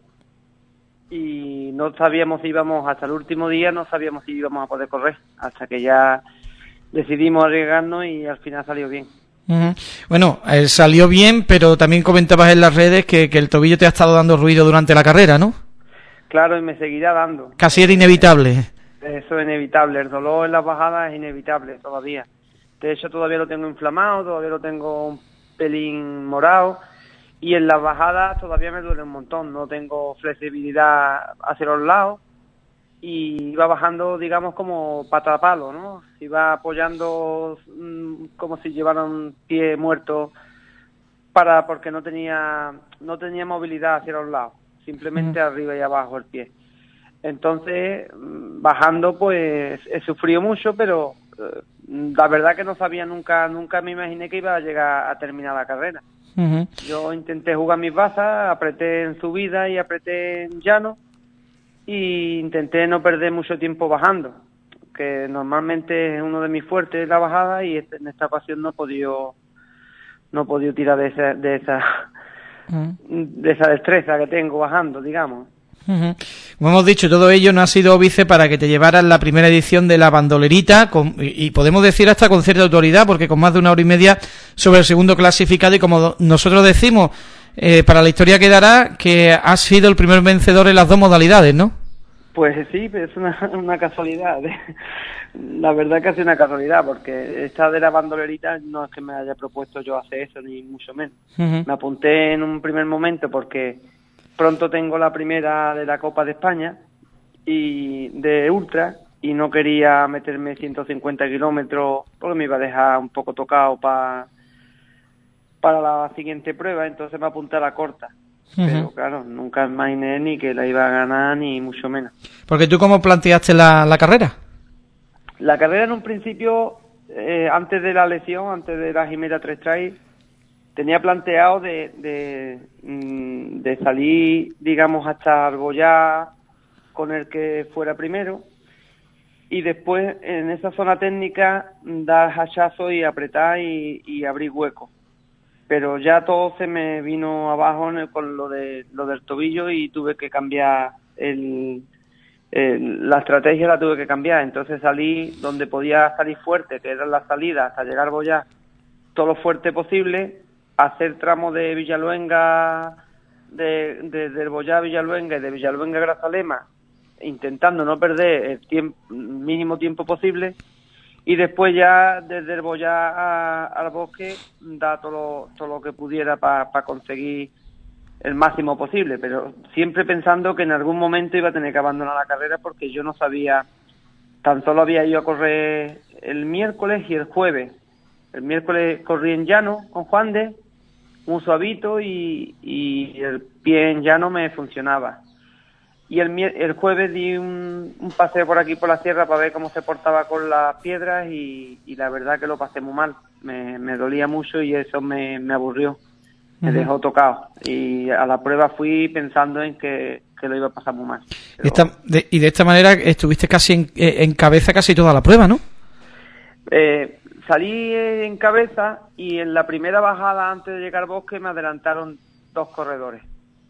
y no sabíamos si íbamos, hasta el último día no sabíamos si íbamos a poder correr, hasta que ya decidimos arriesgarnos y al final salió bien. Uh-huh. Bueno, eh, salió bien, pero también comentabas en las redes que, que el tobillo te ha estado dando ruido durante la carrera, ¿no? Claro, y me seguirá dando. Casi era inevitable. Eso es inevitable, el dolor en las bajadas es inevitable todavía. De hecho, todavía lo tengo inflamado, todavía lo tengo un pelín morado, y en las bajadas todavía me duele un montón, no tengo flexibilidad hacia los lados, y iba bajando, digamos, como pata a palo, ¿no? Iba apoyando mmm, como si llevara un pie muerto, para porque no tenía no tenía movilidad hacia los lados, simplemente mm. arriba y abajo el pie. Entonces, bajando, pues he sufrido mucho, pero eh, la verdad que no sabía nunca, nunca me imaginé que iba a llegar a terminar la carrera. Uh-huh. Yo intenté jugar mis bazas, apreté en subida y apreté en llano, y intenté no perder mucho tiempo bajando, que normalmente es uno de mis fuertes la bajada, y en esta ocasión no he podido, no he podido tirar de esa, de esa, uh-huh. de esa destreza que tengo bajando, digamos. Uh-huh. Como hemos dicho, todo ello no ha sido óbice para que te llevaras la primera edición de la bandolerita, con, y, y podemos decir hasta con cierta autoridad, porque con más de una hora y media sobre el segundo clasificado, y como do, nosotros decimos, eh, para la historia quedará que has sido el primer vencedor en las dos modalidades, ¿no? Pues sí, es una, una casualidad. La verdad que ha sido una casualidad, porque esta de la bandolerita no es que me haya propuesto yo hacer eso, ni mucho menos. Uh-huh. Me apunté en un primer momento porque pronto tengo la primera de la Copa de España y de ultra, y no quería meterme ciento cincuenta kilómetros porque me iba a dejar un poco tocado para para la siguiente prueba, entonces me apunté a la corta. Uh-huh. Pero claro, nunca imaginé ni que la iba a ganar, ni mucho menos. Porque tú, ¿cómo planteaste la, la carrera? La carrera en un principio, eh, antes de la lesión, antes de la Jimera tres Trail, tenía planteado de, de, de salir, digamos, hasta Arbollá con el que fuera primero, y después en esa zona técnica dar hachazo y apretar y, y abrir hueco. Pero ya todo se me vino abajo en el, con lo de lo del tobillo, y tuve que cambiar el, el, la estrategia la tuve que cambiar. Entonces salí donde podía salir fuerte, que era la salida hasta llegar a Arbollá, todo lo fuerte posible, hacer tramos de Villaluenga, de, de, de Arbollá a Villaluenga y de Villaluenga a Grazalema, intentando no perder el tiempo, mínimo tiempo posible, y después ya desde Arbollá a, al bosque da todo lo, todo lo que pudiera para pa conseguir el máximo posible, pero siempre pensando que en algún momento iba a tener que abandonar la carrera, porque yo no sabía, tan solo había ido a correr el miércoles y el jueves. El miércoles corrí en llano con Juan de, un suavito, y, y el pie en llano me funcionaba. Y el, el jueves di un, un paseo por aquí por la sierra para ver cómo se portaba con las piedras, y, y la verdad que lo pasé muy mal. Me, me dolía mucho y eso me, me aburrió, me uh-huh. dejó tocado. Y a la prueba fui pensando en que, que lo iba a pasar muy mal. Pero... Esta, de, y de esta manera estuviste casi en, en cabeza casi toda la prueba, ¿no? Eh, salí en cabeza, y en la primera bajada antes de llegar al bosque me adelantaron dos corredores.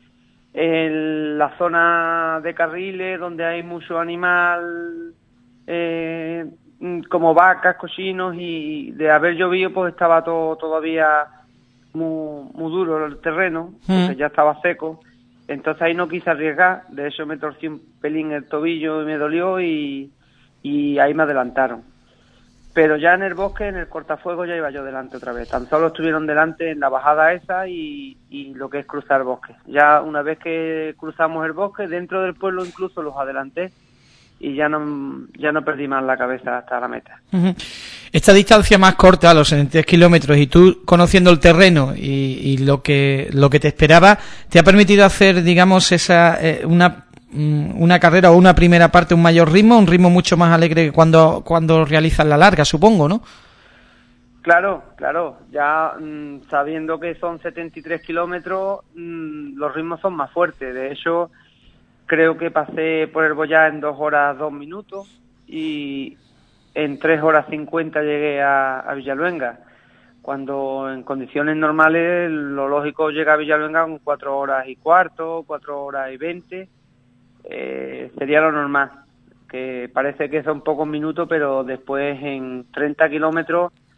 En la zona de carriles, donde hay mucho animal, eh, como vacas, cochinos, y de haber llovido pues estaba todo todavía muy, muy duro el terreno, porque mm. ya estaba seco. Entonces ahí no quise arriesgar, de hecho me torcí un pelín el tobillo y me dolió, y, y ahí me adelantaron. Pero ya en el bosque, en el cortafuegos, ya iba yo delante otra vez. Tan solo estuvieron delante en la bajada esa y, y lo que es cruzar el bosque. Ya una vez que cruzamos el bosque, dentro del pueblo incluso los adelanté, y ya no ya no perdí más la cabeza hasta la meta. Uh-huh. Esta distancia más corta, los setenta y tres kilómetros, y tú conociendo el terreno y, y lo que lo que te esperaba, ¿te ha permitido hacer, digamos, esa eh, una una carrera o una primera parte un mayor ritmo, un ritmo mucho más alegre que cuando cuando realizas la larga, supongo, ¿no? Claro, claro, ya mmm, sabiendo que son setenta y tres kilómetros, mmm, los ritmos son más fuertes. De hecho, creo que pasé por el Boyá en dos horas dos minutos, y en tres horas cincuenta llegué a, a Villaluenga, cuando en condiciones normales lo lógico llega a Villaluenga con cuatro horas y cuarto, cuatro horas y veinte. Eh, sería lo normal, que parece que son pocos minutos, pero después en treinta kilómetros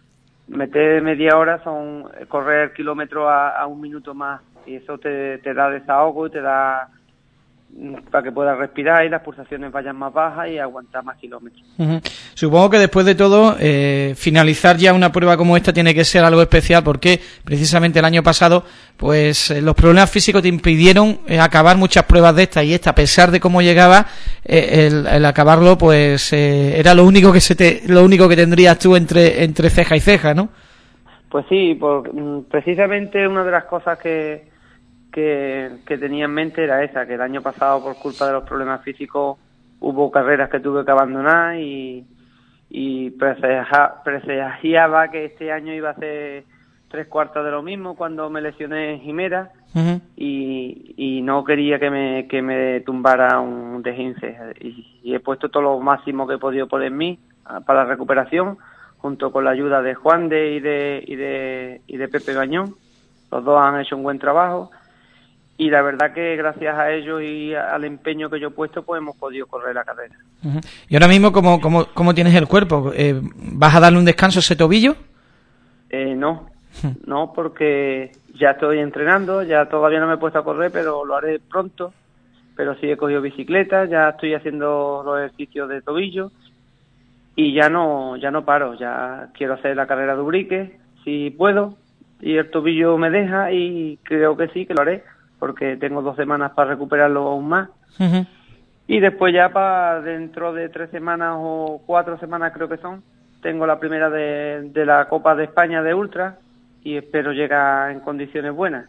meter media hora son correr kilómetros a, a un minuto más, y eso te, te da desahogo y te da para que puedas respirar y las pulsaciones vayan más bajas y aguantar más kilómetros. Uh-huh. Supongo que después de todo, eh, finalizar ya una prueba como esta tiene que ser algo especial, porque precisamente el año pasado pues eh, los problemas físicos te impidieron eh, acabar muchas pruebas de estas, y esta, a pesar de cómo llegaba, eh, el, el acabarlo pues eh, era lo único que se te, lo único que tendrías tú entre entre ceja y ceja, ¿no? Pues sí, por, precisamente una de las cosas que Que, que tenía en mente era esa, que el año pasado por culpa de los problemas físicos hubo carreras que tuve que abandonar y, y presagia, presagiaba que este año iba a ser tres cuartos de lo mismo cuando me lesioné en Jimera. Uh-huh. y, y no quería que me, que me tumbara un desguince y, y he puesto todo lo máximo que he podido por en mí para la recuperación, junto con la ayuda de Juan de y de, y de, y de Pepe Gañón. Los dos han hecho un buen trabajo. Y la verdad que gracias a ellos y al empeño que yo he puesto, pues hemos podido correr la carrera. Uh-huh. Y ahora mismo, ¿cómo, cómo, cómo tienes el cuerpo? Eh, ¿Vas a darle un descanso a ese tobillo? Eh, no, uh-huh. no, porque ya estoy entrenando, ya todavía no me he puesto a correr, pero lo haré pronto. Pero sí he cogido bicicleta, ya estoy haciendo los ejercicios de tobillo y ya no, ya no paro, ya quiero hacer la carrera de Ubrique, si puedo, y el tobillo me deja y creo que sí, que lo haré, porque tengo dos semanas para recuperarlo aún más. Uh-huh. Y después ya para dentro de tres semanas o cuatro semanas creo que son, tengo la primera de, de la Copa de España de Ultra y espero llegar en condiciones buenas.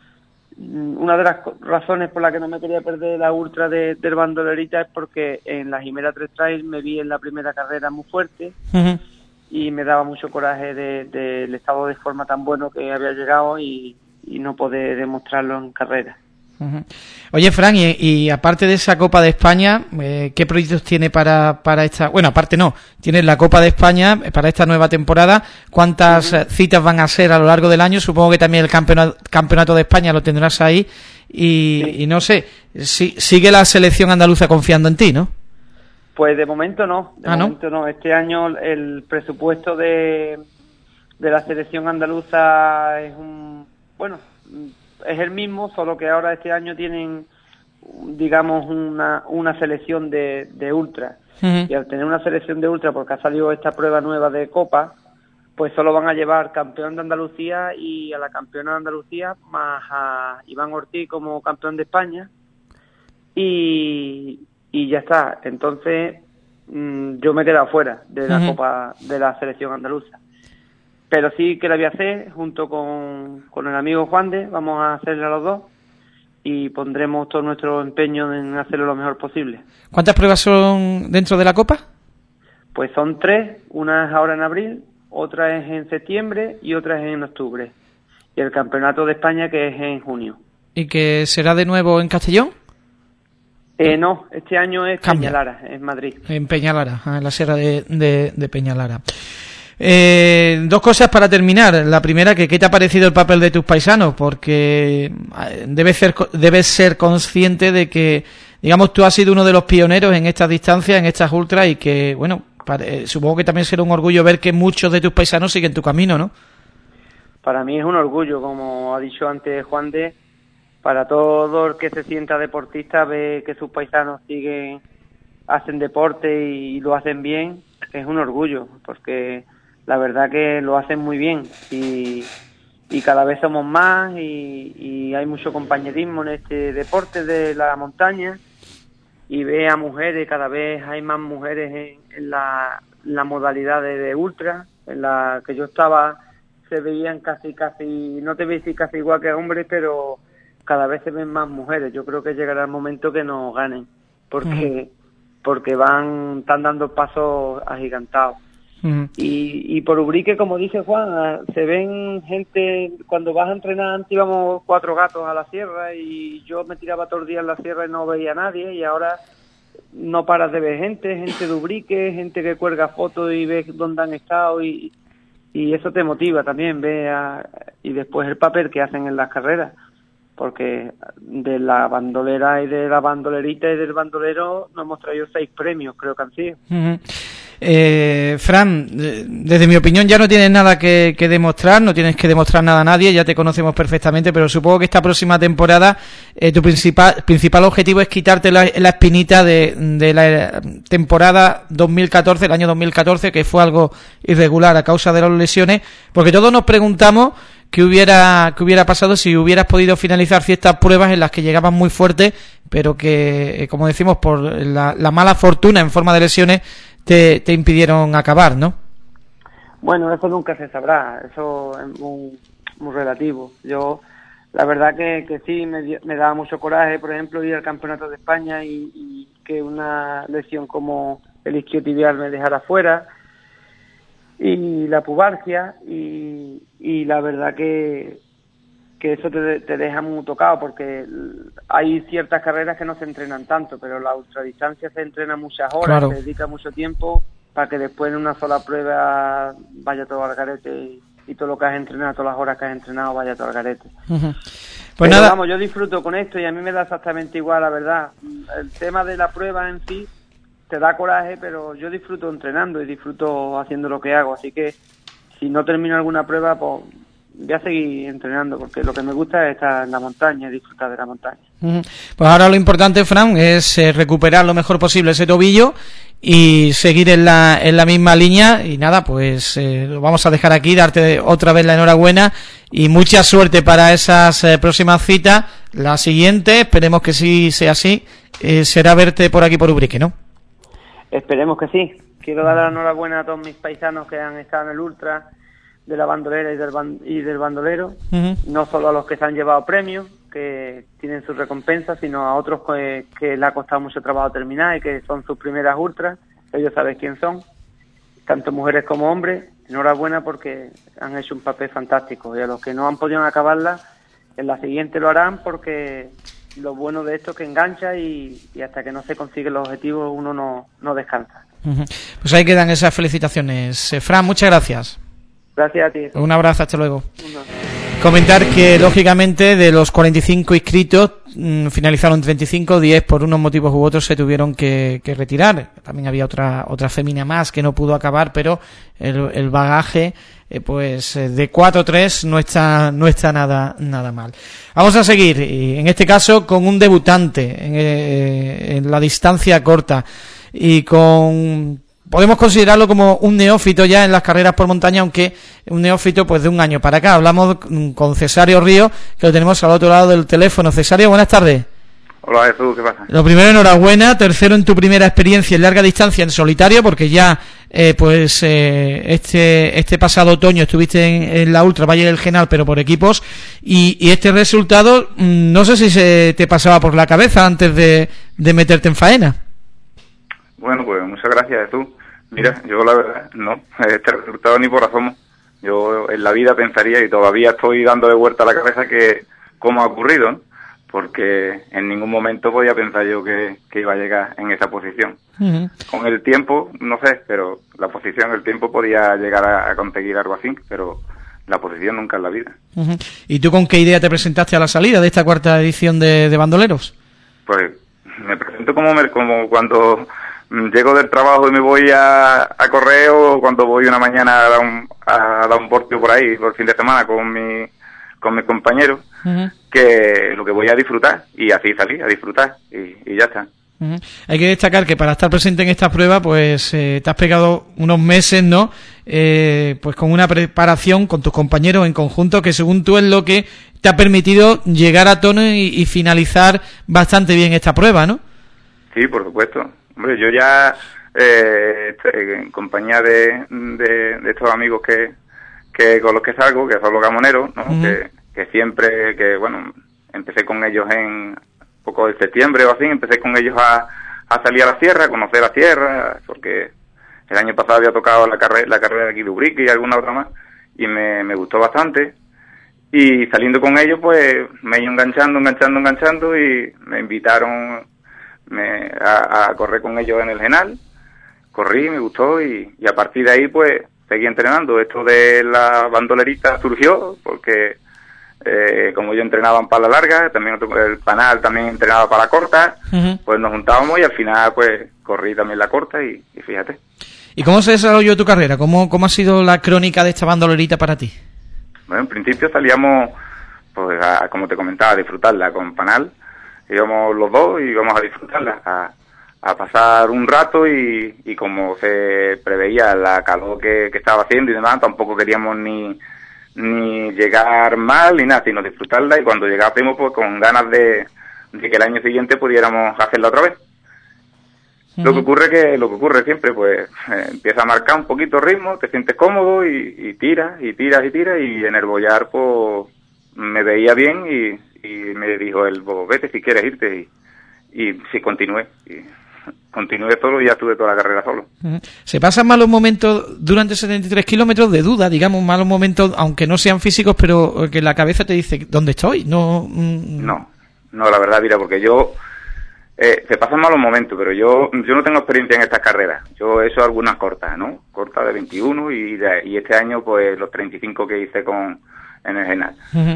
Una de las razones por las que no me quería perder la Ultra de, del Bandolerita es porque en la Jimera tres Trail me vi en la primera carrera muy fuerte. Uh-huh. Y me daba mucho coraje del de, de estado de forma tan bueno que había llegado y y no poder demostrarlo en carrera. Uh-huh. Oye, Fran, y, y aparte de esa Copa de España, eh, ¿qué proyectos tiene para, para esta...? Bueno, aparte no, tienes la Copa de España para esta nueva temporada. ¿Cuántas uh-huh. citas van a ser a lo largo del año? Supongo que también el campeonato, campeonato de España lo tendrás ahí. Y, sí. y no sé, si, sigue la selección andaluza confiando en ti, ¿no? Pues de momento no, de ah, momento ¿no? no. Este año el presupuesto de, de la selección andaluza es un... Bueno, es el mismo, solo que ahora este año tienen, digamos, una, una selección de, de ultra. Uh-huh. Y al tener una selección de ultra, porque ha salido esta prueba nueva de Copa, pues solo van a llevar campeón de Andalucía y a la campeona de Andalucía, más a Iván Ortiz como campeón de España. Y, y ya está. Entonces, mmm, yo me he quedado fuera de la uh-huh. Copa de la selección andaluza. Pero sí que la voy a hacer junto con, con el amigo Juan de, vamos a hacerla los dos y pondremos todo nuestro empeño en hacerlo lo mejor posible. ¿Cuántas pruebas son dentro de la Copa? Pues son tres, una es ahora en abril, otra es en septiembre y otra es en octubre. Y el Campeonato de España que es en junio. ¿Y que será de nuevo en Castellón? Eh, no, este año es Cambia. Peñalara, en Madrid. En Peñalara, en la sierra de, de, de Peñalara. Eh, dos cosas para terminar. La primera, que ¿qué te ha parecido el papel de tus paisanos? Porque debes ser, debes ser consciente de que, digamos, tú has sido uno de los pioneros en estas distancias, en estas ultras, y que, bueno, para, eh, supongo que también será un orgullo ver que muchos de tus paisanos siguen tu camino, ¿no? Para mí es un orgullo, como ha dicho antes Juan de, para todo el que se sienta deportista, ve que sus paisanos siguen, hacen deporte y lo hacen bien, es un orgullo, porque la verdad que lo hacen muy bien y, y cada vez somos más y, y hay mucho compañerismo en este deporte de la montaña y ve a mujeres, cada vez hay más mujeres en, en, la, en la modalidad de, de ultra, en la que yo estaba se veían casi, casi, no te voy a decir casi igual que hombres, pero cada vez se ven más mujeres. Yo creo que llegará el momento que nos ganen, porque, uh-huh. porque van, están dando pasos agigantados. Uh-huh. Y, y por Ubrique, como dice Juan, se ven gente, cuando vas a entrenar antes íbamos cuatro gatos a la sierra y yo me tiraba todo el día en la sierra y no veía a nadie, y ahora no paras de ver gente, gente de Ubrique, gente que cuelga fotos y ves dónde han estado y, y eso te motiva también, ve a, y después el papel que hacen en las carreras, porque de la bandolera y de la bandolerita y del bandolero nos hemos traído seis premios, creo que han sido. Uh-huh. Eh, Fran, desde mi opinión ya no tienes nada que, que demostrar, no tienes que demostrar nada a nadie, ya te conocemos perfectamente, pero supongo que esta próxima temporada eh, tu principal principal objetivo es quitarte la, la espinita de, de la temporada dos mil catorce, el año dos mil catorce, que fue algo irregular a causa de las lesiones, porque todos nos preguntamos qué hubiera qué hubiera pasado si hubieras podido finalizar ciertas pruebas en las que llegaban muy fuerte, pero que, como decimos, por la, la mala fortuna en forma de lesiones te, te impidieron acabar, ¿no? Bueno, eso nunca se sabrá, eso es muy, muy relativo. Yo, la verdad que, que sí, me, me daba mucho coraje, por ejemplo, ir al Campeonato de España y, y que una lesión como el isquiotibial me dejara fuera, y la pubarquia, y, y la verdad que, que eso te, te deja muy tocado, porque hay ciertas carreras que no se entrenan tanto, pero la ultradistancia se entrena muchas horas, claro. Se dedica mucho tiempo para que después en una sola prueba vaya todo al garete y, y todo lo que has entrenado, todas las horas que has entrenado vaya todo al garete. Uh-huh. Pues pero nada, vamos, yo disfruto con esto y a mí me da exactamente igual, la verdad. El tema de la prueba en sí te da coraje, pero yo disfruto entrenando y disfruto haciendo lo que hago, así que si no termino alguna prueba, pues voy a seguir entrenando, porque lo que me gusta es estar en la montaña y disfrutar de la montaña. Uh-huh. Pues ahora lo importante, Fran, es eh, recuperar lo mejor posible ese tobillo y seguir en la en la misma línea, y nada, pues eh, lo vamos a dejar aquí, darte otra vez la enhorabuena y mucha suerte para esas eh, próximas citas. La siguiente, esperemos que sí sea así, eh, será verte por aquí por Ubrique, ¿no? Esperemos que sí. Quiero dar la enhorabuena a todos mis paisanos que han estado en el Ultra de la bandolera y del, ban- y del bandolero, uh-huh. No solo a los que se han llevado premios, que tienen sus recompensas, sino a otros que, que le ha costado mucho trabajo terminar y que son sus primeras ultras. Ellos saben quién son, tanto mujeres como hombres. Enhorabuena porque han hecho un papel fantástico, y a los que no han podido acabarla, en la siguiente lo harán, porque lo bueno de esto es que engancha y, y hasta que no se consiguen los objetivos uno no, no descansa. Uh-huh. Pues ahí quedan esas felicitaciones. Eh, Fran, muchas gracias. Gracias a ti. Un abrazo, hasta luego. Comentar que, lógicamente, de los cuarenta y cinco inscritos, mmm, finalizaron treinta y cinco, diez por unos motivos u otros se tuvieron que, que retirar. También había otra otra fémina más que no pudo acabar, pero el, el bagaje, eh, pues, eh, de cuatro tres no está no está nada nada mal. Vamos a seguir, y en este caso, con un debutante en, eh, en la distancia corta, y con... podemos considerarlo como un neófito ya en las carreras por montaña, aunque un neófito pues de un año para acá. Hablamos con Cesario Río, que lo tenemos al otro lado del teléfono. Cesario, buenas tardes. Hola Jesús, ¿qué pasa? Lo primero, enhorabuena, tercero en tu primera experiencia en larga distancia en solitario, porque ya eh, pues eh, este este pasado otoño estuviste en, en la Ultra Valle del Genal, pero por equipos, y, y este resultado mmm, no sé si se te pasaba por la cabeza antes de, de meterte en faena. Bueno, pues muchas gracias Jesús. Mira, yo la verdad, no, este resultado ni por asomo. Yo en la vida pensaría, y todavía estoy dándole vuelta a la cabeza, que cómo ha ocurrido, ¿no? Porque en ningún momento podía pensar yo que, que iba a llegar en esa posición. Uh-huh. Con el tiempo, no sé, pero la posición, el tiempo podía llegar a, a conseguir algo así, pero la posición nunca en la vida. Uh-huh. ¿Y tú con qué idea te presentaste a la salida de esta cuarta edición de, de Bandoleros? Pues me presento como, me, como cuando... llego del trabajo y me voy a, a correr, o cuando voy una mañana a dar un, a dar un porteo por ahí, por el fin de semana, con mi con mis compañeros, uh-huh. que lo que voy a disfrutar, y así salí, a disfrutar, y, y ya está. Uh-huh. Hay que destacar que para estar presente en esta prueba, pues eh, te has pegado unos meses, ¿no? Eh, pues con una preparación con tus compañeros en conjunto, que según tú es lo que te ha permitido llegar a tono y, y finalizar bastante bien esta prueba, ¿no? Sí, por supuesto. Hombre, yo ya, eh, en compañía de, de, de estos amigos que, que con los que salgo, que son los gamoneros, ¿no? Uh-huh. que, que siempre, que bueno, empecé con ellos en poco de septiembre o así, empecé con ellos a, a salir a la sierra, a conocer la sierra, porque el año pasado había tocado la carrera, la carrera de aquí de Ubrique y alguna otra más, y me, me gustó bastante. Y saliendo con ellos, pues me he ido enganchando, enganchando, enganchando, y me invitaron me, a, a correr con ellos en el Genal. Corrí, me gustó, y, y a partir de ahí, pues seguí entrenando. Esto de la bandolerita surgió porque, eh, como yo entrenaba en pala larga, también el panal también entrenaba para corta, uh-huh. pues nos juntábamos y al final, pues corrí también la corta, y, y fíjate. ¿Y cómo se desarrolló tu carrera? ¿Cómo, cómo ha sido la crónica de esta bandolera para ti? Bueno, en principio salíamos, pues, a, como te comentaba, a disfrutarla con Panal. Íbamos los dos y íbamos a disfrutarla, a, a pasar un rato y, y como se preveía la calor que, que estaba haciendo y demás, tampoco queríamos ni, ni llegar mal ni nada, sino disfrutarla, y cuando llegásemos pues con ganas de, de que el año siguiente pudiéramos hacerla otra vez. Uh-huh. Lo que ocurre que, lo que ocurre siempre, pues, eh, empieza a marcar un poquito ritmo, te sientes cómodo y, y tiras, y tiras, y tiras, y en el bollar, pues, me veía bien y, y me dijo él, pues, vete si quieres irte, y, y sí, continué, y continué solo y ya estuve toda la carrera solo. Uh-huh. ¿Se pasan malos momentos durante setenta y tres kilómetros de duda, digamos, malos momentos, aunque no sean físicos, pero que la cabeza te dice, ¿dónde estoy? No, mm... no, no, la verdad, mira, porque yo... Eh, se pasan malos momentos, pero yo yo no tengo experiencia en estas carreras. Yo he hecho algunas cortas, ¿no? Cortas de veintiuno y, de, y este año pues los treinta y cinco que hice con en el Genal. Uh-huh.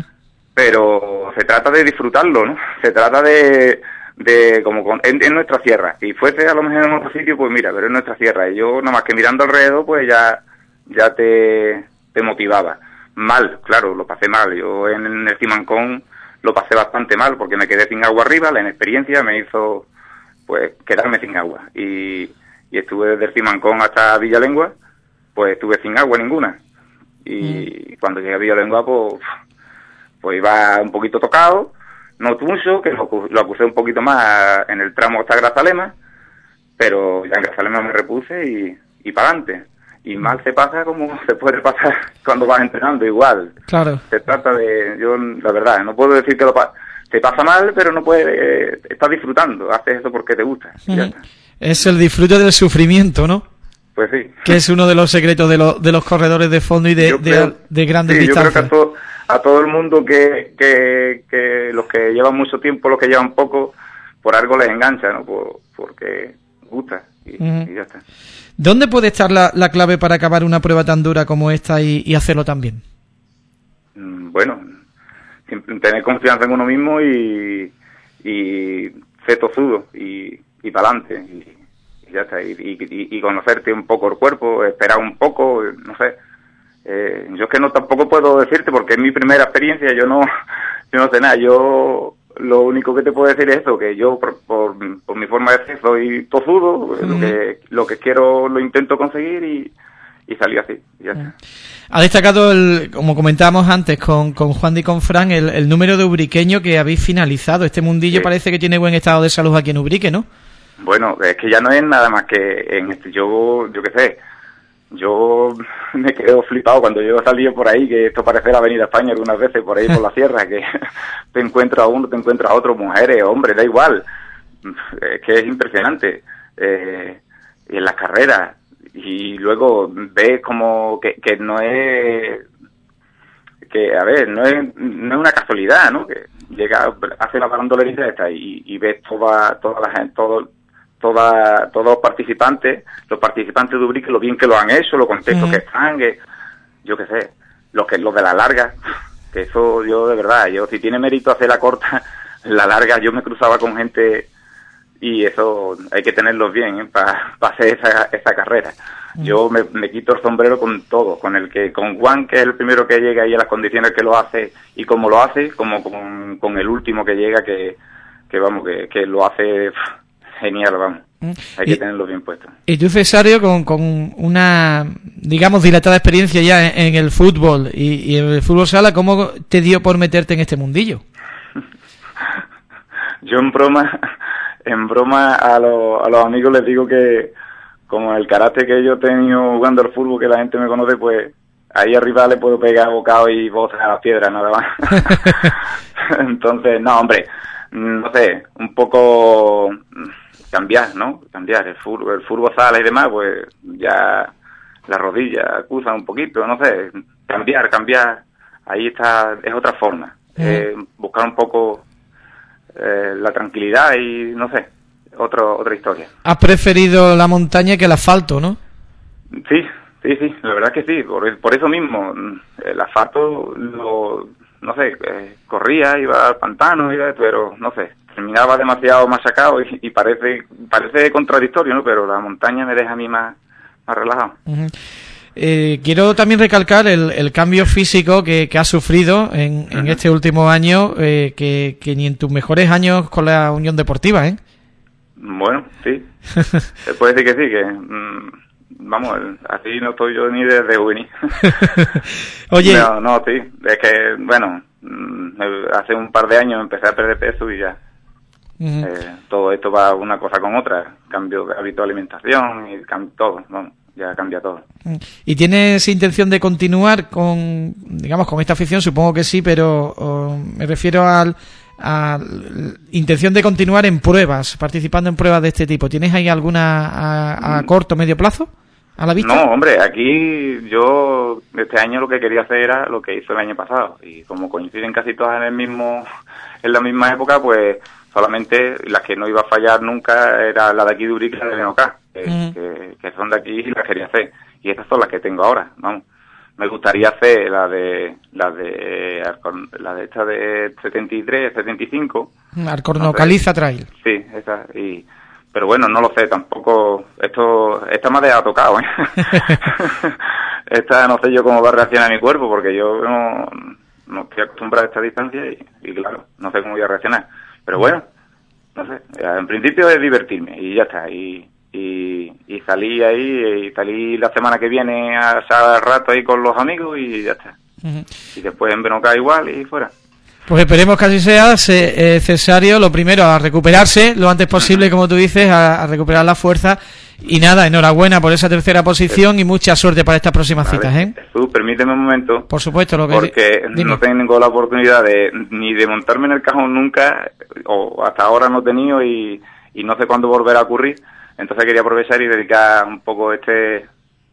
Pero se trata de disfrutarlo, ¿no? Se trata de, de como con, en, en nuestra sierra. Si fuese a lo mejor en otro sitio, pues mira, pero en nuestra sierra. Y yo nada más que mirando alrededor, pues ya ya te, te motivaba. Mal, claro, lo pasé mal. Yo en, en el Simancón lo pasé bastante mal porque me quedé sin agua arriba, la inexperiencia me hizo pues quedarme sin agua y, y estuve desde el Simancón hasta Villalengua, pues estuve sin agua ninguna y mm. cuando llegué a Villalengua pues, pues iba un poquito tocado, no mucho, que lo, lo acusé un poquito más en el tramo hasta Grazalema, pero ya en Grazalema me repuse y, y para adelante. Y mal se pasa como se puede pasar cuando vas entrenando, igual. Claro. Se trata de, yo la verdad, no puedo decir que lo pa te pasa mal, pero no puedes, eh, estás disfrutando, haces eso porque te gusta. Uh-huh. Ya está. Es el disfrute del sufrimiento, ¿no? Pues sí. Que es uno de los secretos de, lo, de los corredores de fondo y de, creo, de, de grandes sí, distancias. Yo creo que a todo, a todo el mundo que, que, que los que llevan mucho tiempo, los que llevan poco, por algo les engancha, ¿no? Por, porque gusta y, uh-huh. y ya está. ¿Dónde puede estar la, la clave para acabar una prueba tan dura como esta y, y hacerlo tan bien? Bueno, tener confianza en uno mismo y, y ser tozudo y, y para adelante y, y ya está, y, y, y conocerte un poco el cuerpo, esperar un poco, no sé. Eh, yo es que no tampoco puedo decirte porque es mi primera experiencia, yo no, yo no sé nada, yo... Lo único que te puedo decir es eso, que yo por, por, por mi forma de ser soy tozudo, uh-huh. lo que lo que quiero lo intento conseguir y, y salí así. Y ya está. Uh-huh. Ha destacado, el, como comentábamos antes con, con Juan y con Fran, el, el número de ubriqueños que habéis finalizado. Este mundillo sí. Parece que tiene buen estado de salud aquí en Ubrique, ¿no? Bueno, es que ya no es nada más que en este, yo, yo qué sé, yo me quedo flipado cuando yo salí por ahí, que esto parece la Avenida España algunas veces, por ahí por la sierra, que te encuentras a uno, te encuentras a otro, mujeres, hombres, da igual. Es que es impresionante. Eh, y en las carreras. Y luego ves como que, que no es... que, a ver, no es, no es una casualidad, ¿no? Que llega, hace la bandolerita esta y, y ves toda, toda la gente, todo... Toda, todos los participantes, los participantes de Ubrique, lo bien que lo han hecho, lo contentos uh-huh. que están, que, yo qué sé, los que los de la larga, que eso yo de verdad, yo si tiene mérito hacer la corta, la larga, yo me cruzaba con gente y eso hay que tenerlos bien ¿eh? para pa hacer esa, esa carrera. Uh-huh. Yo me, me quito el sombrero con todo, con el que, con Juan, que es el primero que llega y a las condiciones que lo hace y cómo lo hace, como con, con el último que llega que, que vamos, que, que lo hace... Genial, vamos. Hay que y, tenerlo bien puesto. Y tú, Cesario, con, con una, digamos, dilatada experiencia ya en, en el fútbol y, y en el fútbol sala, ¿cómo te dio por meterte en este mundillo? Yo en broma, en broma a, lo, a los amigos les digo que, como el carácter que yo he tenido jugando al fútbol, que la gente me conoce, pues ahí arriba le puedo pegar bocado y voces a las piedras, nada más. Entonces, no, hombre, no sé, un poco... cambiar, ¿no? Cambiar el fútbol, el fútbol sala y demás, pues ya la rodilla acusa un poquito, no sé, cambiar, cambiar, ahí está, es otra forma, uh-huh. eh, buscar un poco eh, la tranquilidad y no sé, otro, otra historia. ¿Has preferido la montaña que el asfalto, no? Sí, sí, sí, la verdad que sí, por, por eso mismo, el asfalto, lo, no sé, eh, corría, iba al pantano, iba, pero no sé, terminaba demasiado machacado y, y parece parece contradictorio, ¿no? Pero la montaña me deja a mí más más relajado. Uh-huh. Eh, quiero también recalcar el, el cambio físico que, que has sufrido en, en uh-huh. este último año, eh, que, que ni en tus mejores años con la Unión Deportiva, ¿eh? Bueno, sí. Se puede decir que sí, que mmm, vamos, así no estoy yo ni desde juvenil. Oye. No, no, sí. Es que, bueno, hace un par de años empecé a perder peso y ya. Uh-huh. Eh, todo esto va una cosa con otra. Cambio de hábito de alimentación y cambio todo, vamos. Ya cambia todo. ¿Y tienes intención de continuar con, digamos, con esta afición? Supongo que sí, pero oh, me refiero al, a intención de continuar en pruebas, participando en pruebas de este tipo. ¿Tienes ahí alguna a, a corto, medio plazo a la vista? No, hombre, aquí yo este año lo que quería hacer era lo que hizo el año pasado, y como coinciden casi todas en el mismo, en la misma época, pues solamente las que no iba a fallar nunca era la de aquí de Ubrique y la de Benocá, que, uh-huh. que, que son de aquí y las quería hacer. Y estas son las que tengo ahora, vamos. Me gustaría hacer la de la de la de esta de setenta y tres, setenta y cinco. Alcorno no Caliza Trail. Sí, esa. Y, pero bueno, no lo sé, tampoco. Esto, esta me ha dejado tocado, ¿eh? Esta no sé yo cómo va a reaccionar mi cuerpo, porque yo no, no estoy acostumbrado a esta distancia y, y claro, no sé cómo voy a reaccionar. Pero bueno, no sé, en principio es divertirme y ya está. Y, y, y salí ahí, y salí la semana que viene a echar rato ahí con los amigos y ya está. Uh-huh. Y después en Benocá igual y fuera. Pues esperemos que así sea, se, eh, Cesario, lo primero, a recuperarse lo antes posible, uh-huh. como tú dices, a, a recuperar la fuerza. Y nada, enhorabuena por esa tercera posición y mucha suerte para estas próximas vale, citas, ¿eh? Jesús, permíteme un momento. Por supuesto, lo que porque dime. No tengo la oportunidad de ni de montarme en el cajón nunca, o hasta ahora no he tenido y, y no sé cuándo volverá a ocurrir. Entonces quería aprovechar y dedicar un poco este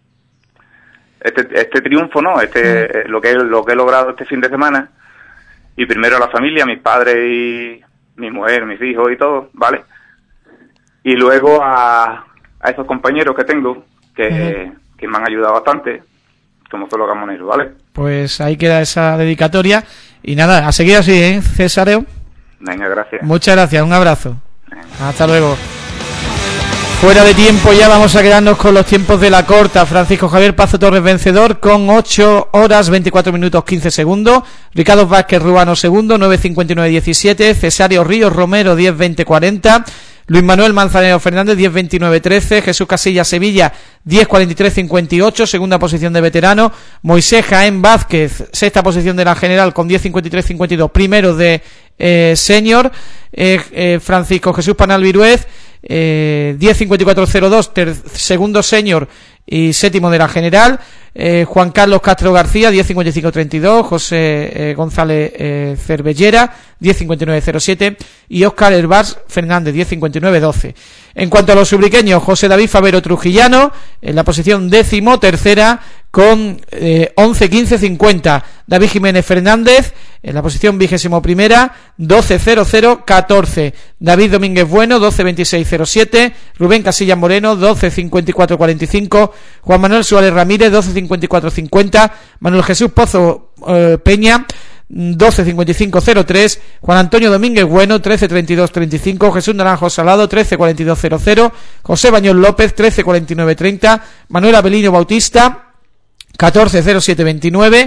este este triunfo, ¿no? Este mm. lo que lo que he logrado este fin de semana. Y primero a la familia, a mis padres y mi mujer, mis hijos y todo, ¿vale? Y luego a a esos compañeros que tengo, que, uh-huh. que me han ayudado bastante, como son los gamoneros, ¿vale? Pues ahí queda esa dedicatoria. Y nada, a seguir así, ¿eh, Cesario? Venga, gracias. Muchas gracias, un abrazo. Venga. Hasta luego. Fuera de tiempo ya vamos a quedarnos con los tiempos de la corta. Francisco Javier Pazo Torres vencedor con ocho horas veinticuatro minutos quince segundos. Ricardo Vázquez Ruano segundo, nueve cincuenta y nueve diecisiete. Cesario Ríos Romero diez veinte cuarenta. Luis Manuel Manzanero Fernández diez veintinueve trece, Jesús Casillas Sevilla diez cuarenta y tres cincuenta y ocho, segunda posición de veterano, Moisés Jaén Vázquez, sexta posición de la general con diez cincuenta y tres cincuenta y dos, primero de eh, senior, eh, eh, Francisco Jesús Panal Viruez eh, diez cincuenta y cuatro cero dos, ter- segundo senior y séptimo de la general, eh, Juan Carlos Castro García diez cincuenta y cinco treinta y dos, José eh, González eh, Cervellera diez cincuenta y nueve cero siete y Óscar Herbás Fernández diez cincuenta y nueve doce. En cuanto a los ubriqueños, José David Favero Trujillano en la posición décimo tercera con eh, once quince cincuenta, David Jiménez Fernández en la posición vigésimo primera doce cero cero catorce, David Domínguez Bueno doce veintiséis cero siete, Rubén Casillas Moreno doce cincuenta y cuatro cuarenta y cinco, Juan Manuel Suárez Ramírez doce cincuenta y cuatro cincuenta, Manuel Jesús Pozo eh, Peña doce cincuenta y cinco cero tres, Juan Antonio Domínguez Bueno trece treinta y dos treinta y cinco, Jesús Naranjo Salado trece cuarenta y dos cero cero, José Bañón López trece cuarenta y nueve treinta, Manuel Abelino Bautista catorce cero siete veintinueve,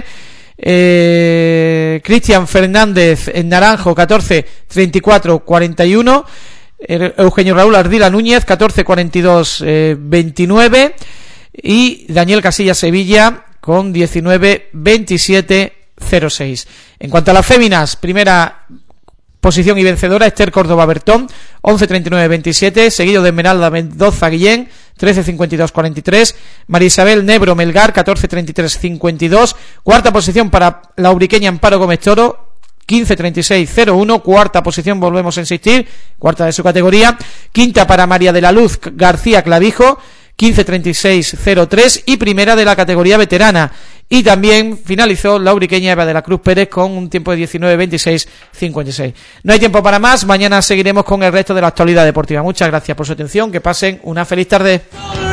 eh, Cristian Fernández en Naranjo catorce treinta y cuatro cuarenta y uno, Eugenio Raúl Ardila Núñez catorce cuarenta y dos veintinueve y Daniel Casillas Sevilla con diecinueve veintisiete cero seis. En cuanto a las féminas, primera posición y vencedora Esther Córdoba Bertón once treinta y nueve veintisiete, seguido de Esmeralda Mendoza Guillén trece cincuenta y dos cuarenta y tres, María Isabel Nebro Melgar catorce treinta y tres cincuenta y dos, cuarta posición para la ubriqueña Amparo Gómez Toro quince treinta y seis cero uno, cuarta posición, volvemos a insistir, cuarta de su categoría, quinta para María de la Luz García Clavijo quince treinta y seis cero tres y primera de la categoría veterana. Y también finalizó la ubriqueña Eva de la Cruz Pérez con un tiempo de diecinueve veintiséis cincuenta y seis. No hay tiempo para más, mañana seguiremos con el resto de la actualidad deportiva. Muchas gracias por su atención, que pasen una feliz tarde.